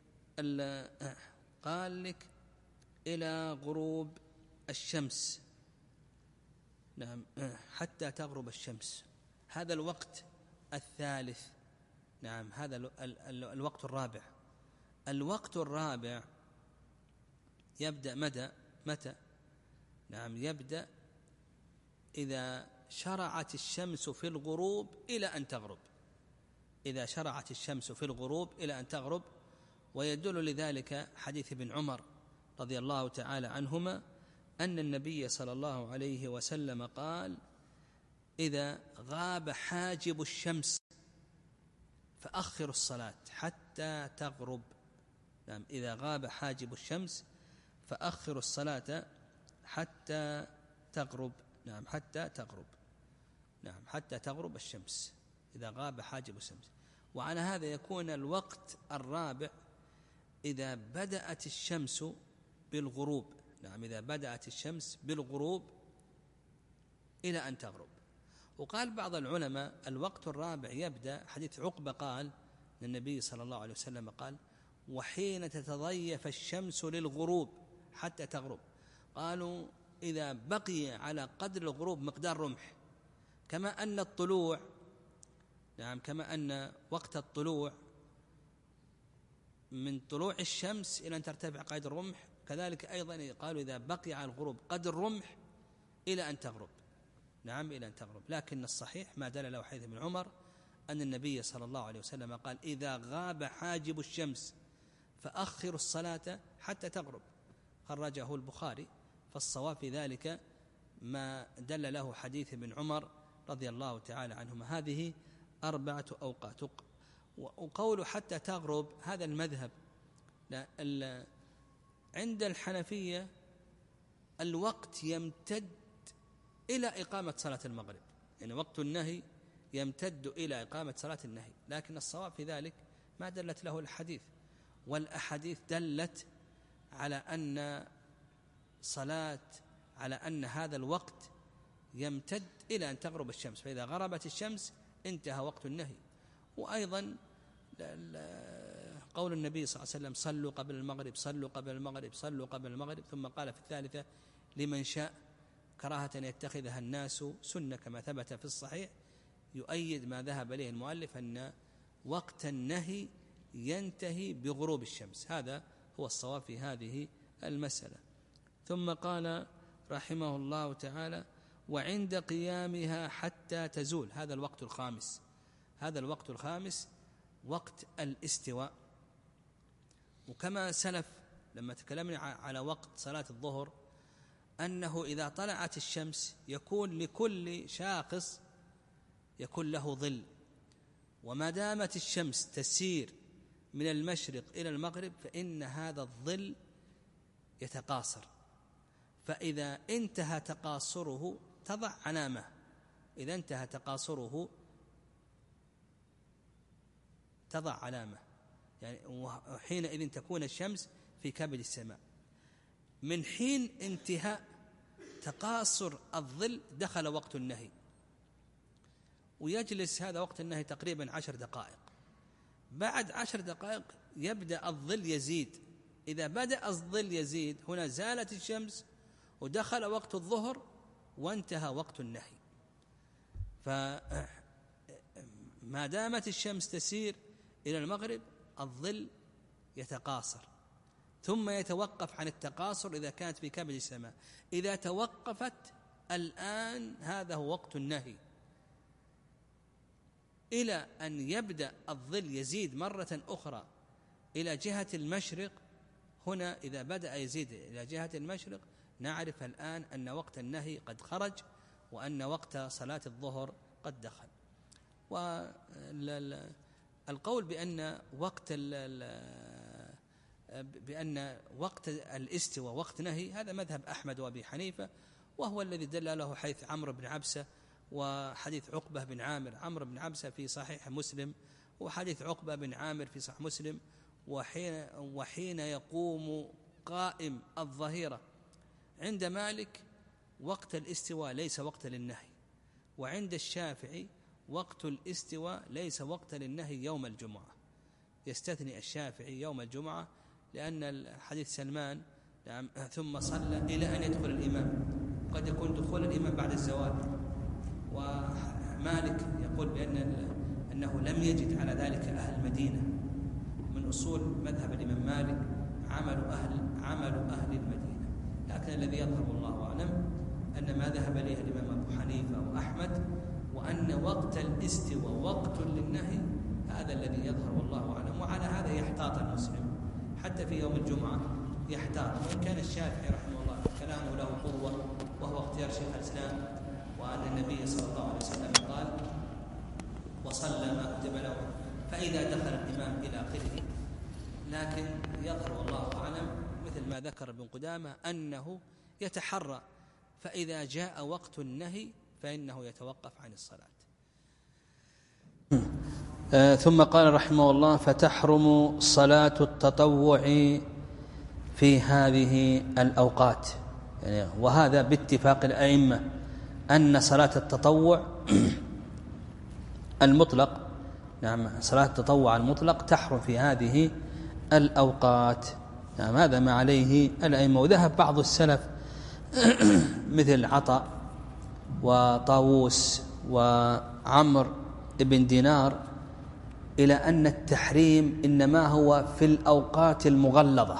Speaker 2: قال لك إلى غروب الشمس، نعم، حتى تغرب الشمس، هذا الوقت الثالث، نعم، هذا الوقت الرابع. الوقت الرابع يبدأ متى متى نعم يبدأ إذا شرعت الشمس في الغروب إلى أن تغرب إذا شرعت الشمس في الغروب إلى أن تغرب. ويدل لذلك حديث ابن عمر رضي الله تعالى عنهما أن النبي صلى الله عليه وسلم قال إذا غاب حاجب الشمس فأخروا الصلاة حتى تغرب. نعم، إذا غاب حاجب الشمس فأخروا الصلاة حتى تغرب. نعم، حتى تغرب. نعم، حتى تغرب الشمس إذا غاب حاجب الشمس. وعلى هذا يكون الوقت الرابع إذا بدأت الشمس بالغروب. نعم، إذا بدأت الشمس بالغروب إلى أن تغرب. وقال بعض العلماء الوقت الرابع يبدأ، حديث عقبة قال النبي صلى الله عليه وسلم قال وحين تتضيف الشمس للغروب حتى تغرب. قالوا إذا بقي على قدر الغروب مقدار رمح، كما أن الطلوع نعم كما أن وقت الطلوع من طلوع الشمس إلى أن ترتفع قيد الرمح، كذلك أيضا قالوا إذا بقي على الغروب قدر الرمح إلى أن تغرب. نعم، إلى أن تغرب. لكن الصحيح ما دل له حديث ابن عمر أن النبي صلى الله عليه وسلم قال إذا غاب حاجب الشمس فأخروا الصلاة حتى تغرب، خرجه البخاري. فالصواب في ذلك ما دل له حديث ابن عمر رضي الله تعالى عنهما. هذه أربعة أوقات. وقول حتى تغرب هذا المذهب لا عند الحنفية الوقت يمتد إلى إقامة صلاة المغرب، يعني وقت النهي يمتد إلى إقامة صلاة النهي. لكن الصواب في ذلك ما دلت له الحديث، والأحاديث دلت على أن صلاة على أن هذا الوقت يمتد إلى أن تغرب الشمس، فإذا غربت الشمس انتهى وقت النهي. وأيضا قول النبي صلى الله عليه وسلم صلوا قبل المغرب صلوا قبل المغرب صلوا قبل المغرب، ثم قال في الثالثة لمن شاء، كراهة يتخذها الناس سنة كما ثبت في الصحيح، يؤيد ما ذهب إليه المؤلف أن وقت النهي ينتهي بغروب الشمس. هذا هو الصواب في هذه المسألة. ثم قال رحمه الله تعالى وعند قيامها حتى تزول، هذا الوقت الخامس. هذا الوقت الخامس وقت الاستواء. وكما سلف لما تكلمنا على وقت صلاة الظهر أنه إذا طلعت الشمس يكون لكل شاخص يكون له ظل، وما دامت الشمس تسير من المشرق إلى المغرب فإن هذا الظل يتقاصر، فإذا انتهى تقاصره تضع علامة، إذا انتهى تقاصره تضع علامة، يعني وحينئذ تكون الشمس في كبد السماء. من حين انتهاء تقاصر الظل دخل وقت النهي، ويجلس هذا وقت النهي تقريبا عشر دقائق. بعد عشر دقائق يبدأ الظل يزيد، إذا بدأ الظل يزيد هنا زالت الشمس ودخل وقت الظهر وانتهى وقت النهي. فما دامت الشمس تسير إلى المغرب الظل يتقاصر، ثم يتوقف عن التقاصر إذا كانت في كبد السماء. إذا توقفت الآن هذا هو وقت النهي، إلى أن يبدأ الظل يزيد مرة أخرى إلى جهة المشرق. هنا إذا بدأ يزيد إلى جهة المشرق نعرف الآن أن وقت النهي قد خرج وأن وقت صلاة الظهر قد دخل. والقول بأن وقت بأن وقت الاستواء وقت نهي هذا مذهب أحمد وأبي حنيفة، وهو الذي دل له حيث عمرو بن عبسة وحديث عقبة بن عامر. عمرو بن عبسة في صحيح مسلم وحديث عقبة بن عامر في صحيح مسلم. وحين, وحين يقوم قائم الظهيرة عند مالك وقت الاستواء ليس وقت للنهي، وعند الشافعي وقت الاستواء ليس وقت للنهي يوم الجمعة. يستثني الشافعي يوم الجمعة لأن حديث سلمان ثم صلى إلى أن يدخل الإمام، قد يكون دخول الإمام بعد الزوال. ومالك يقول بأن أنه لم يجد على ذلك أهل المدينة. من أصول مذهب الإمام مالك عمل أهل عمل أهل المدينة، لكن الذي يظهر والله أعلم أن ما ذهب إليه الإمام أبو حنيفة وأحمد وأن وقت الاستواء وقت للنهي هذا الذي يظهر والله أعلم. وعلى هذا يحتاط المسلم حتى في يوم الجمعة يحتاط، وإن كان الشافعي رحمه الله كلامه له قوة وهو اختيار شيخ الإسلام، وأن النبي صلى الله عليه وسلم قال وصلى ما كتب له فإذا دخل الإمام إلى آخره. لكن يظهر والله أعلم مثل ما ذكر ابن قدامة أنه يتحرى، فإذا جاء وقت النهي فإنه يتوقف عن الصلاة. آه ثم قال رحمه الله فتحرم صلاة التطوع في هذه الأوقات، يعني وهذا باتفاق الأئمة أن صلاة التطوع المطلق نعم صلاة التطوع المطلق تحرم في هذه الأوقات. نعم هذا ما عليه الأئمة. وذهب بعض السلف مثل عطاء وطاووس وعمر بن دينار إلى أن التحريم إنما هو في الأوقات المغلظة،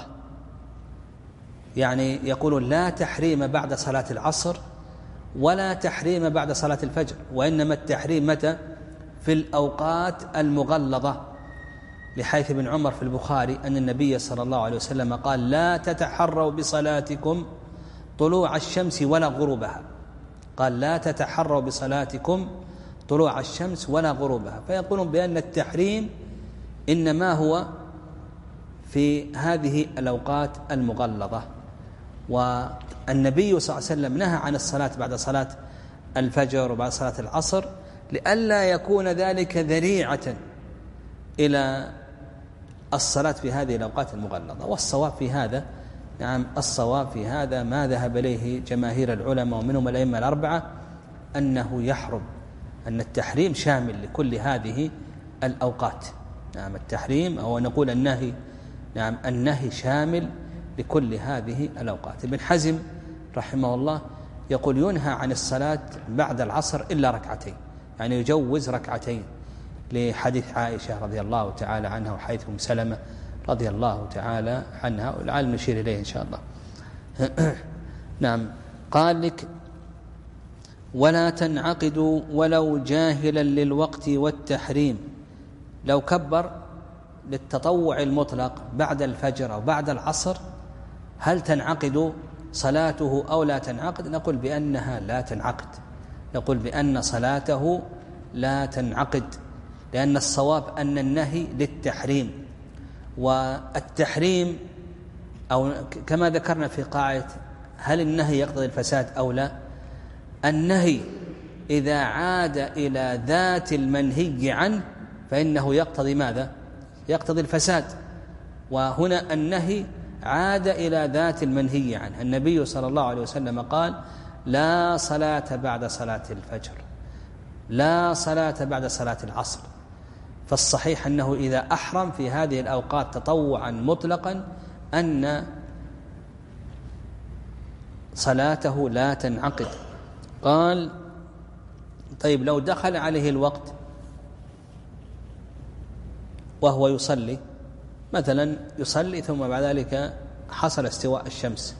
Speaker 2: يعني يقولون لا تحريم بعد صلاة العصر ولا تحريم بعد صلاة الفجر، وإنما التحريم متى؟ في الأوقات المغلظة، لحيث ابن عمر في البخاري أن النبي صلى الله عليه وسلم قال لا تتحروا بصلاتكم طلوع الشمس ولا غروبها، قال لا تتحروا بصلاتكم طلوع الشمس ولا غروبها. فيقولون بأن التحريم إنما هو في هذه الأوقات المغلظة. والنبي صلى الله عليه وسلم نهى عن الصلاة بعد صلاة الفجر وبعد صلاة العصر لئلا يكون ذلك ذريعة إلى الصلاة في هذه الأوقات المغلظة. والصواب في هذا نعم الصواب في هذا ما ذهب إليه جماهير العلماء ومنهم الأئمة الأربعة أنه يحرم، أن التحريم شامل لكل هذه الأوقات. نعم التحريم أو نقول النهي نعم النهي شامل لكل هذه الأوقات. ابن حزم رحمه الله يقول ينهى عن الصلاة بعد العصر إلا ركعتين، يعني يجوز ركعتين لحديث عائشة رضي الله تعالى عنها وحديث أم سلمة رضي الله تعالى عنها، ولعل نشير إليه إن شاء الله. نعم قال لك ولا تنعقد ولو جاهلا للوقت والتحريم. لو كبر للتطوع المطلق بعد الفجر أو بعد العصر هل تنعقد صلاته أو لا تنعقد؟ نقول بأنها لا تنعقد، نقول بأن صلاته لا تنعقد، لأن الصواب أن النهي للتحريم، والتحريم أو كما ذكرنا في قاعدة هل النهي يقتضي الفساد أو لا، النهي إذا عاد إلى ذات المنهي عنه فإنه يقتضي ماذا؟ يقتضي الفساد. وهنا النهي عاد إلى ذات المنهي عنه. النبي صلى الله عليه وسلم قال لا صلاة بعد صلاة الفجر، لا صلاة بعد صلاة العصر. فالصحيح أنه إذا أحرم في هذه الأوقات تطوعا مطلقا أن صلاته لا تنعقد. قال طيب لو دخل عليه الوقت وهو يصلي، مثلا يصلي ثم بعد ذلك حصل استواء الشمس،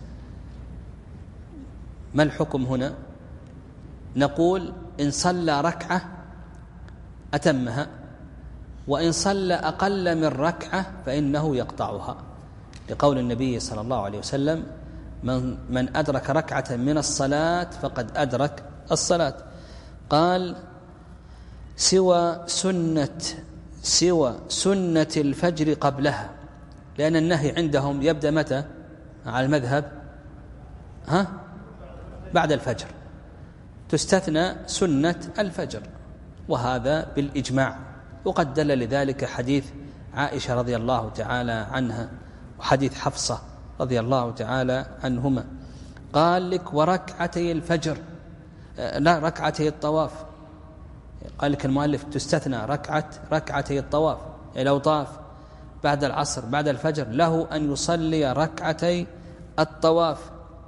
Speaker 2: ما الحكم هنا؟ نقول إن صلى ركعة أتمها، وإن صلى أقل من ركعة فإنه يقطعها، لقول النبي صلى الله عليه وسلم من, من أدرك ركعة من الصلاة فقد أدرك الصلاة. قال سوى سنة سوى سنة الفجر قبلها، لأن النهي عندهم يبدأ متى على المذهب؟ ها؟ بعد الفجر، تستثنى سنة الفجر، وهذا بالإجماع. وقد دل لذلك حديث عائشة رضي الله تعالى عنها وحديث حفصة رضي الله تعالى عنهما. قال لك وركعتي الفجر، لا ركعتي الطواف، قال لك المؤلف تستثنى ركعة ركعتي الطواف، يعني لو طاف بعد العصر بعد الفجر له أن يصلي ركعتي الطواف.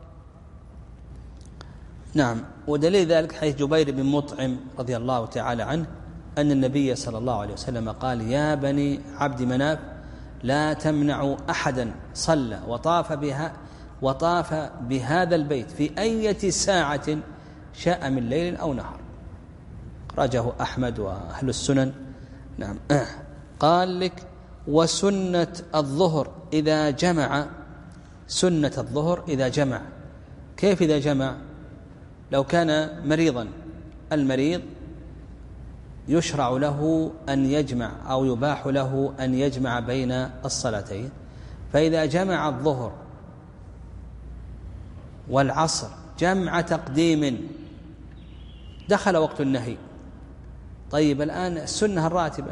Speaker 2: نعم. ودليل ذلك حديث جبير بن مطعم رضي الله تعالى عنه أن النبي صلى الله عليه وسلم قال يا بني عبد مناف لا تمنعوا أحدا صلى وطاف بها وطاف بهذا البيت في أي ساعة شاء من ليل أو نهار. رجه أحمد وأهل السنن. نعم. قال لك وسنة الظهر إذا جمع، سنة الظهر إذا جمع، كيف إذا جمع؟ لو كان مريضا، المريض يشرع له أن يجمع أو يباح له أن يجمع بين الصلاتين، فإذا جمع الظهر والعصر جمع تقديم دخل وقت النهي. طيب الآن السنة الراتبة،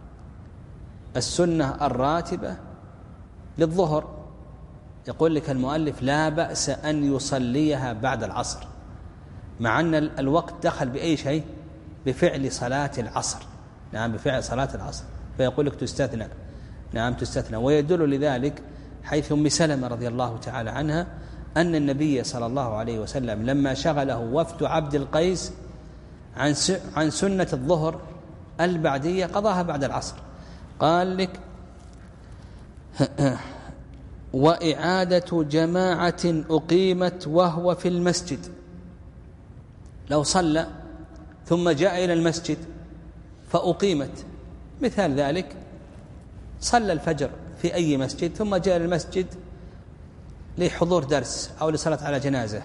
Speaker 2: السنة الراتبة للظهر يقول لك المؤلف لا بأس أن يصليها بعد العصر، مع أن الوقت دخل بأي شيء؟ بفعل صلاة العصر. نعم بفعل صلاة العصر، فيقول لك تستثنى. نعم تستثنى. ويدل لذلك حيث أم سلمة رضي الله تعالى عنها أن النبي صلى الله عليه وسلم لما شغله وفد عبد القيس عن عن سنة الظهر البعدية قضاها بعد العصر. قال لك وإعادة جماعة أقيمت وهو في المسجد، لو صلى ثم جاء إلى المسجد فأقيمت، مثال ذلك صلى الفجر في أي مسجد ثم جاء إلى المسجد لحضور درس أو لصلاة على جنازة،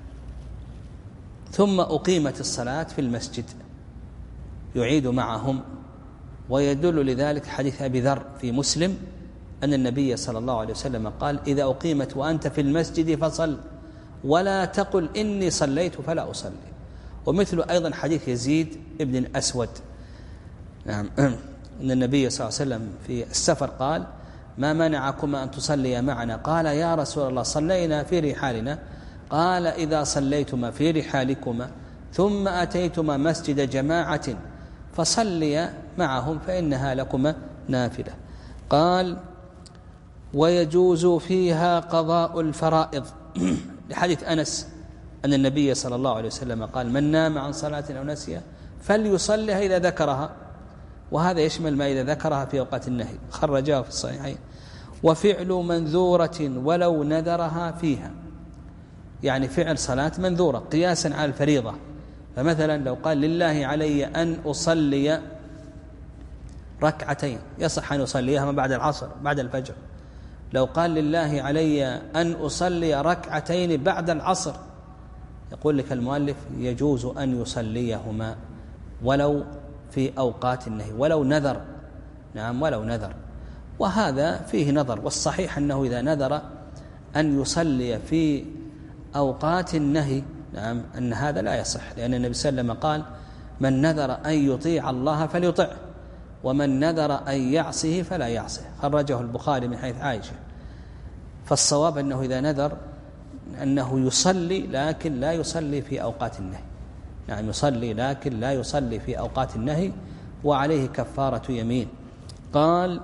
Speaker 2: ثم أقيمت الصلاة في المسجد يعيد معهم. ويدل لذلك حديث أبي ذر في مسلم أن النبي صلى الله عليه وسلم قال إذا أقيمت وأنت في المسجد فصل ولا تقل إني صليت فلا أصلي. ومثل أيضا حديث يزيد ابن الأسود، نعم، أن النبي صلى الله عليه وسلم في السفر قال ما منعكما أن تصليا معنا؟ قال يا رسول الله صلينا في رحالنا. قال إذا صليتما في رحالكما ثم أتيتما مسجد جماعة فصليا معهم فإنها لكما نافلة. قال ويجوز فيها قضاء الفرائض لحديث أنس أن النبي صلى الله عليه وسلم قال من نام عن صلاة أو نسيها فليصلها إذا ذكرها، وهذا يشمل ما إذا ذكرها في أوقات النهي، خرجاه في الصحيحين. وفعل منذورة ولو نذرها فيها، يعني فعل صلاة منذورة قياسا على الفريضة. فمثلا لو قال لله علي أن أصلي ركعتين يصح أن يصليها بعد العصر بعد الفجر. لو قال لله علي أن أصلي ركعتين بعد العصر يقول لك المؤلف يجوز أن يصليهما ولو في أوقات النهي ولو نذر. نعم ولو نذر. وهذا فيه نظر، والصحيح أنه إذا نذر أن يصلي في أوقات النهي نعم أن هذا لا يصح، لأن النبي صلى الله عليه وسلم قال: من نذر أن يطيع الله فليطعه، ومن نذر أن يعصه فلا يعصه. خرجه البخاري من حيث عائشة. فالصواب أنه إذا نذر أنه يصلي لكن لا يصلي في أوقات النهي، نعم يصلي لكن لا يصلي في أوقات النهي، وعليه كفارة يمين. قال: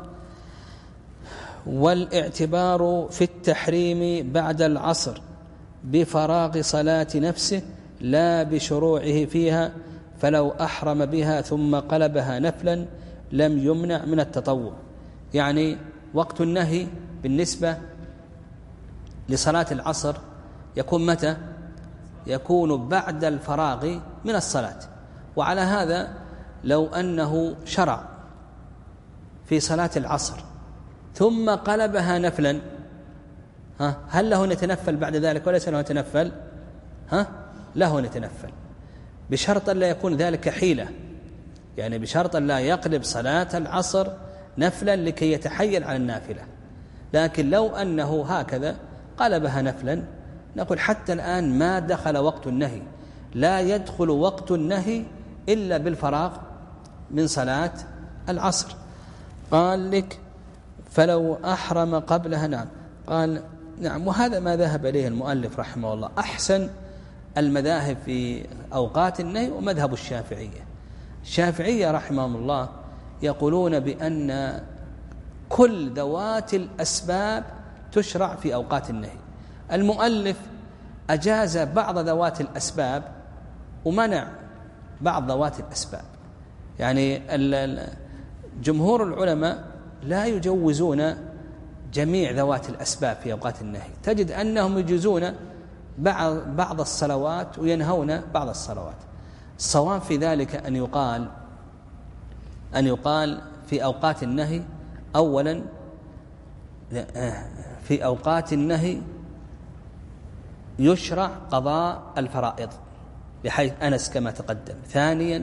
Speaker 2: والاعتبار في التحريم بعد العصر بفراغ صلاة نفسه لا بشروعه فيها، فلو أحرم بها ثم قلبها نفلا لم يمنع من التطوع. يعني وقت النهي بالنسبة لصلاة العصر يكون متى؟ يكون بعد الفراغ من الصلاة. وعلى هذا لو أنه شرع في صلاة العصر ثم قلبها نفلا، ها هل له نتنفل بعد ذلك وليس له نتنفل؟ ها له نتنفل، بشرط لا يكون ذلك حيلة، يعني بشرط لا يقلب صلاة العصر نفلا لكي يتحيل على النافلة. لكن لو أنه هكذا قلبها نفلا نقول حتى الآن ما دخل وقت النهي، لا يدخل وقت النهي إلا بالفراغ من صلاة العصر. قال لك: فلو أحرم قبلها. نعم قال نعم، وهذا ما ذهب إليه المؤلف رحمه الله. أحسن المذاهب في أوقات النهي ومذهب الشافعية. الشافعية رحمهم الله يقولون بأن كل ذوات الأسباب تشرع في أوقات النهي. المؤلف أجاز بعض ذوات الأسباب ومنع بعض ذوات الأسباب. يعني جمهور العلماء لا يجوزون جميع ذوات الأسباب في أوقات النهي، تجد أنهم يجوزون بعض بعض الصلوات وينهون بعض الصلوات. الصواب في ذلك أن يقال أن يقال في أوقات النهي أولا في أوقات النهي يشرع قضاء الفرائض بحيث أنس كما تقدم. ثانيا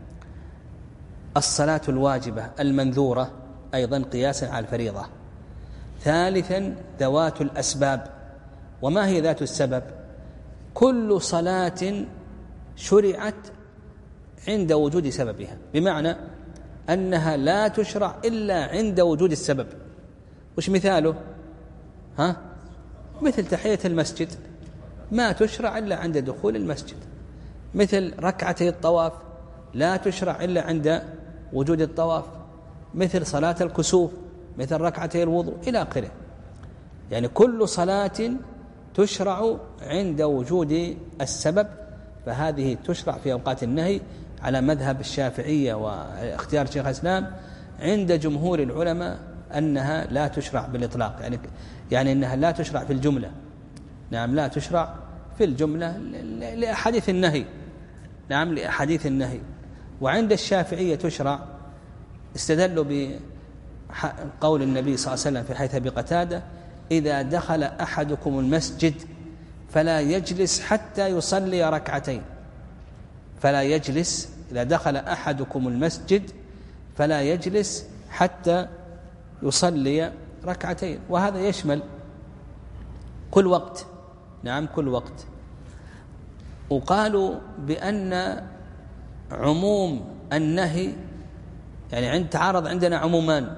Speaker 2: الصلاة الواجبة المنذورة أيضا قياسا على الفريضة. ثالثا ذوات الأسباب. وما هي ذات السبب؟ كل صلاة شرعت عند وجود سببها، بمعنى أنها لا تشرع إلا عند وجود السبب. وش مثاله؟ ها؟ مثل تحية المسجد ما تشرع إلا عند دخول المسجد، مثل ركعتي الطواف لا تشرع إلا عند وجود الطواف، مثل صلاة الكسوف، مثل ركعتي الوضوء إلى آخره. يعني كل صلاة تشرع عند وجود السبب، فهذه تشرع في أوقات النهي على مذهب الشافعية واختيار شيخ الإسلام. عند جمهور العلماء أنها لا تشرع بالإطلاق، يعني يعني أنها لا تشرع في الجملة. نعم لا تشرع في الجملة لأحاديث النهي. نعم لأحاديث النهي. وعند الشافعية تشرع، استدلوا بقول النبي صلى الله عليه وسلم في حديث أبي قتادة: إذا دخل أحدكم المسجد فلا يجلس حتى يصلي ركعتين. فلا يجلس إذا دخل أحدكم المسجد فلا يجلس حتى يصلي ركعتين. وهذا يشمل كل وقت. نعم كل وقت. وقالوا بأن عموم النهي يعني عند تعارض عندنا عمومان: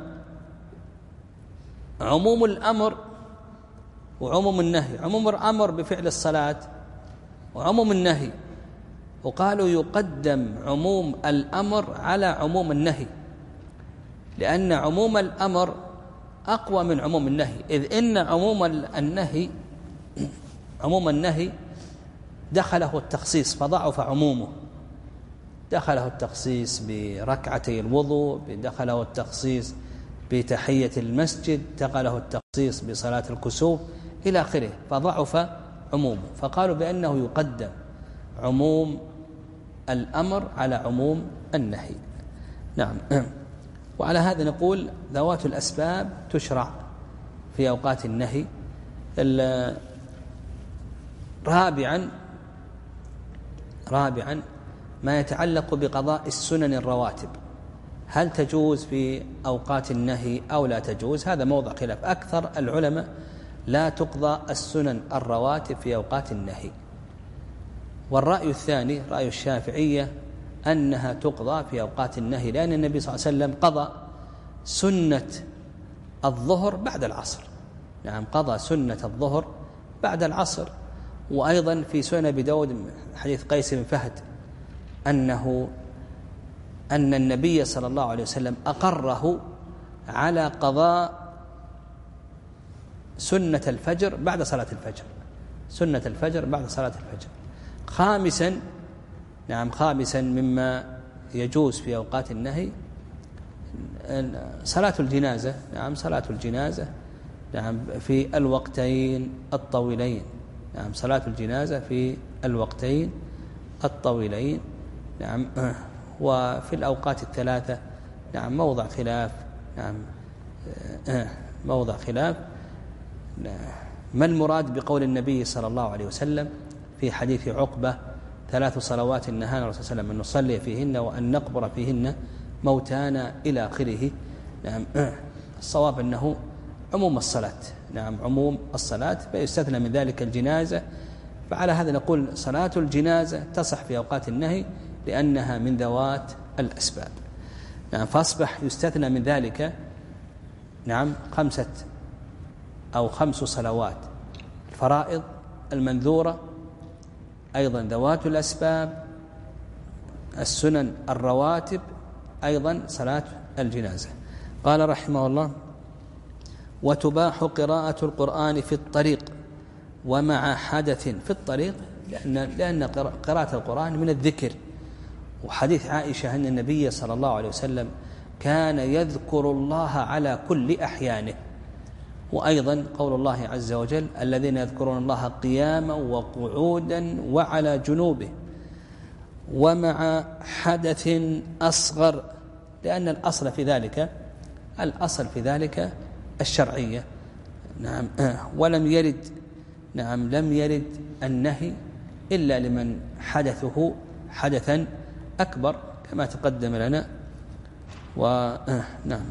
Speaker 2: عموم الأمر وعموم النهي. عموم الأمر بفعل الصلاة وعموم النهي، وقالوا يقدم عموم الأمر على عموم النهي، لأن عموم الأمر أقوى من عموم النهي، إذ إن عموم النهي عموم النهي دخله التخصيص فضعف عمومه. دخله التخصيص بركعتي الوضوء، دخله التخصيص بتحية المسجد، دخله التخصيص بصلاة الكسوف إلى آخره، فضعف عمومه. فقالوا بأنه يقدم عموم الأمر على عموم النهي. نعم. وعلى هذا نقول ذوات الأسباب تشرع في أوقات النهي. رابعا رابعا ما يتعلق بقضاء السنن الرواتب. هل تجوز في أوقات النهي أو لا تجوز؟ هذا موضع خلاف. أكثر العلماء لا تقضى السنن الرواتب في أوقات النهي. والرأي الثاني رأي الشافعية أنها تقضى في أوقات النهي، لأن النبي صلى الله عليه وسلم قضى سنة الظهر بعد العصر. نعم، قضى سنة الظهر بعد العصر. وأيضا في سنن أبي داود حديث قيس بن فهد أنه أن النبي صلى الله عليه وسلم أقره على قضاء سنة الفجر بعد صلاة الفجر، سنة الفجر بعد صلاة الفجر. خامسا نعم خامسا مما يجوز في أوقات النهي صلاة الجنازة. نعم صلاة الجنازة نعم في الوقتين الطويلين. نعم صلاة الجنازة في الوقتين الطويلين. نعم وفي الأوقات الثلاثة نعم موضع خلاف. نعم موضع خلاف ما المراد بقول النبي صلى الله عليه وسلم في حديث عقبة ثلاث صلوات نهانا الرسول صلى الله عليه وسلم أن نصلي فيهن وأن نقبر فيهن موتانا إلى آخره. نعم الصواب أنه عموم الصلاة. نعم عموم الصلاة، فيستثنى من ذلك الجنازة. فعلى هذا نقول صلاة الجنازة تصح في أوقات النهي لأنها من ذوات الأسباب. نعم فأصبح يستثنى من ذلك نعم خمسة أو خمس صلوات: الفرائض المنذورة، أيضا ذوات الأسباب، السنن الرواتب، أيضا صلاة الجنازة. قال رحمه الله: وتباح قراءة القرآن في الطريق ومع حدث. في الطريق لأن, لأن قراءة القرآن من الذكر، وحديث عائشة أن النبي صلى الله عليه وسلم كان يذكر الله على كل أحيانه. وأيضا قول الله عز وجل: الذين يذكرون الله قياما وقعودا وعلى جنوبه. ومع حدث أصغر، لأن الأصل في ذلك الأصل في ذلك الشرعية. نعم ولم يرد نعم لم يرد النهي إلا لمن حدثه حدثا أكبر كما تقدم لنا. ونعم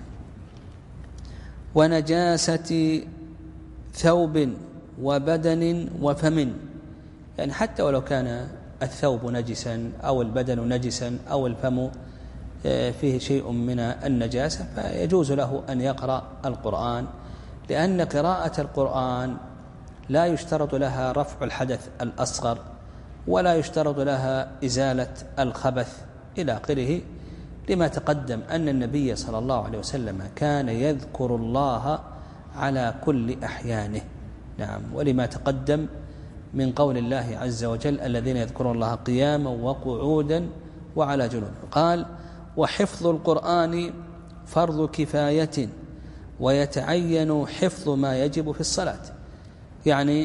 Speaker 2: ونجاسة ثوب وبدن وفم، يعني حتى ولو كان الثوب نجسا أو البدن نجسا أو الفم فيه شيء من النجاسة، فيجوز له أن يقرأ القرآن، لأن قراءة القرآن لا يشترط لها رفع الحدث الأصغر ولا يشترط لها إزالة الخبث إلى آخره، لما تقدم أن النبي صلى الله عليه وسلم كان يذكر الله على كل أحيانه. نعم ولما تقدم من قول الله عز وجل: الذين يذكرون الله قياما وقعودا وعلى جنوب. قال: وحفظ القرآن فرض كفاية ويتعين حفظ ما يجب في الصلاة. يعني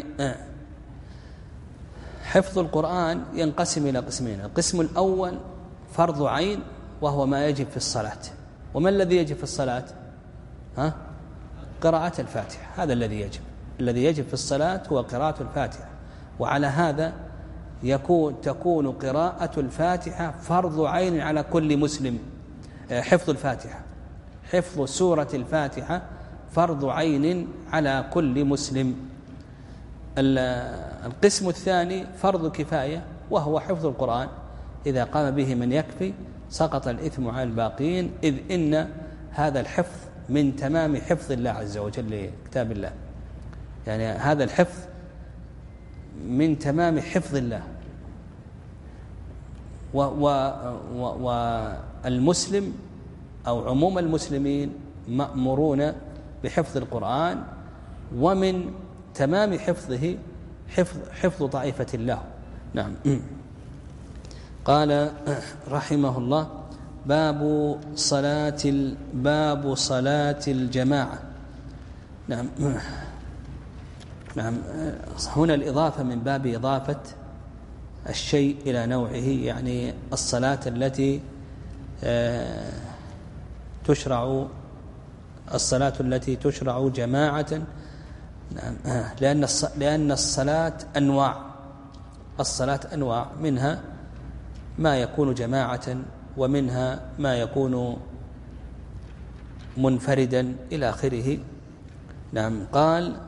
Speaker 2: حفظ القرآن ينقسم إلى قسمين: القسم الأول فرض عين وهو ما يجب في الصلاة. وما الذي يجب في الصلاة؟ ها؟ قراءة الفاتحة، هذا الذي يجب. الذي يجب في الصلاة هو قراءة الفاتحة، وعلى هذا يكون تكون قراءة الفاتحة فرض عين على كل مسلم. حفظ الفاتحة، حفظ سورة الفاتحة فرض عين على كل مسلم. القسم الثاني فرض كفاية وهو حفظ القرآن، إذا قام به من يكفي سقط الإثم على الباقين، إذ إن هذا الحفظ من تمام حفظ الله عز وجل لكتاب الله. يعني هذا الحفظ من تمام حفظ الله، والمسلم أو عموم المسلمين مأمورون بحفظ القرآن، ومن تمام حفظه حفظ, حفظ طائفة الله. نعم. قال رحمه الله: باب صلاة باب صلاة الجماعة. نعم نعم هنا الإضافة من باب إضافة الشيء إلى نوعه، يعني الصلاة التي تشرع الصلاة التي تشرع جماعة. لأن لأن الصلاة أنواع الصلاة أنواع منها ما يكون جماعة ومنها ما يكون منفردا إلى آخره. نعم. قال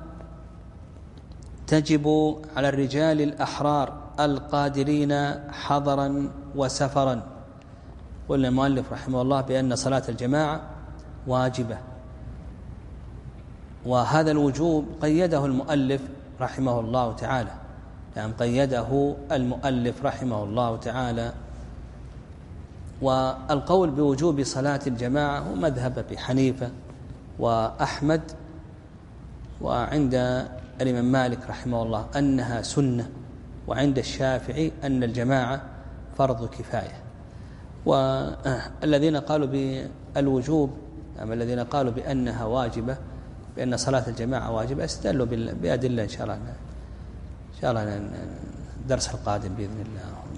Speaker 2: تجب على الرجال الأحرار القادرين حضرا وسفرا. قلنا المؤلف رحمه الله بأن صلاة الجماعة واجبة، وهذا الوجوب قيده المؤلف رحمه الله تعالى. نعم قيده المؤلف رحمه الله تعالى. والقول بوجوب صلاة الجماعة هو مذهب أبي حنيفة وأحمد، وعند الإمام مالك رحمه الله أنها سنة، وعند الشافعي أن الجماعة فرض كفاية. والذين قالوا بالوجوب أما الذين قالوا بأنها واجبة، بأن صلاة الجماعة واجبة، استدلوا بأدلة إن شاء الله إن شاء الله الدرس القادم بإذن الله.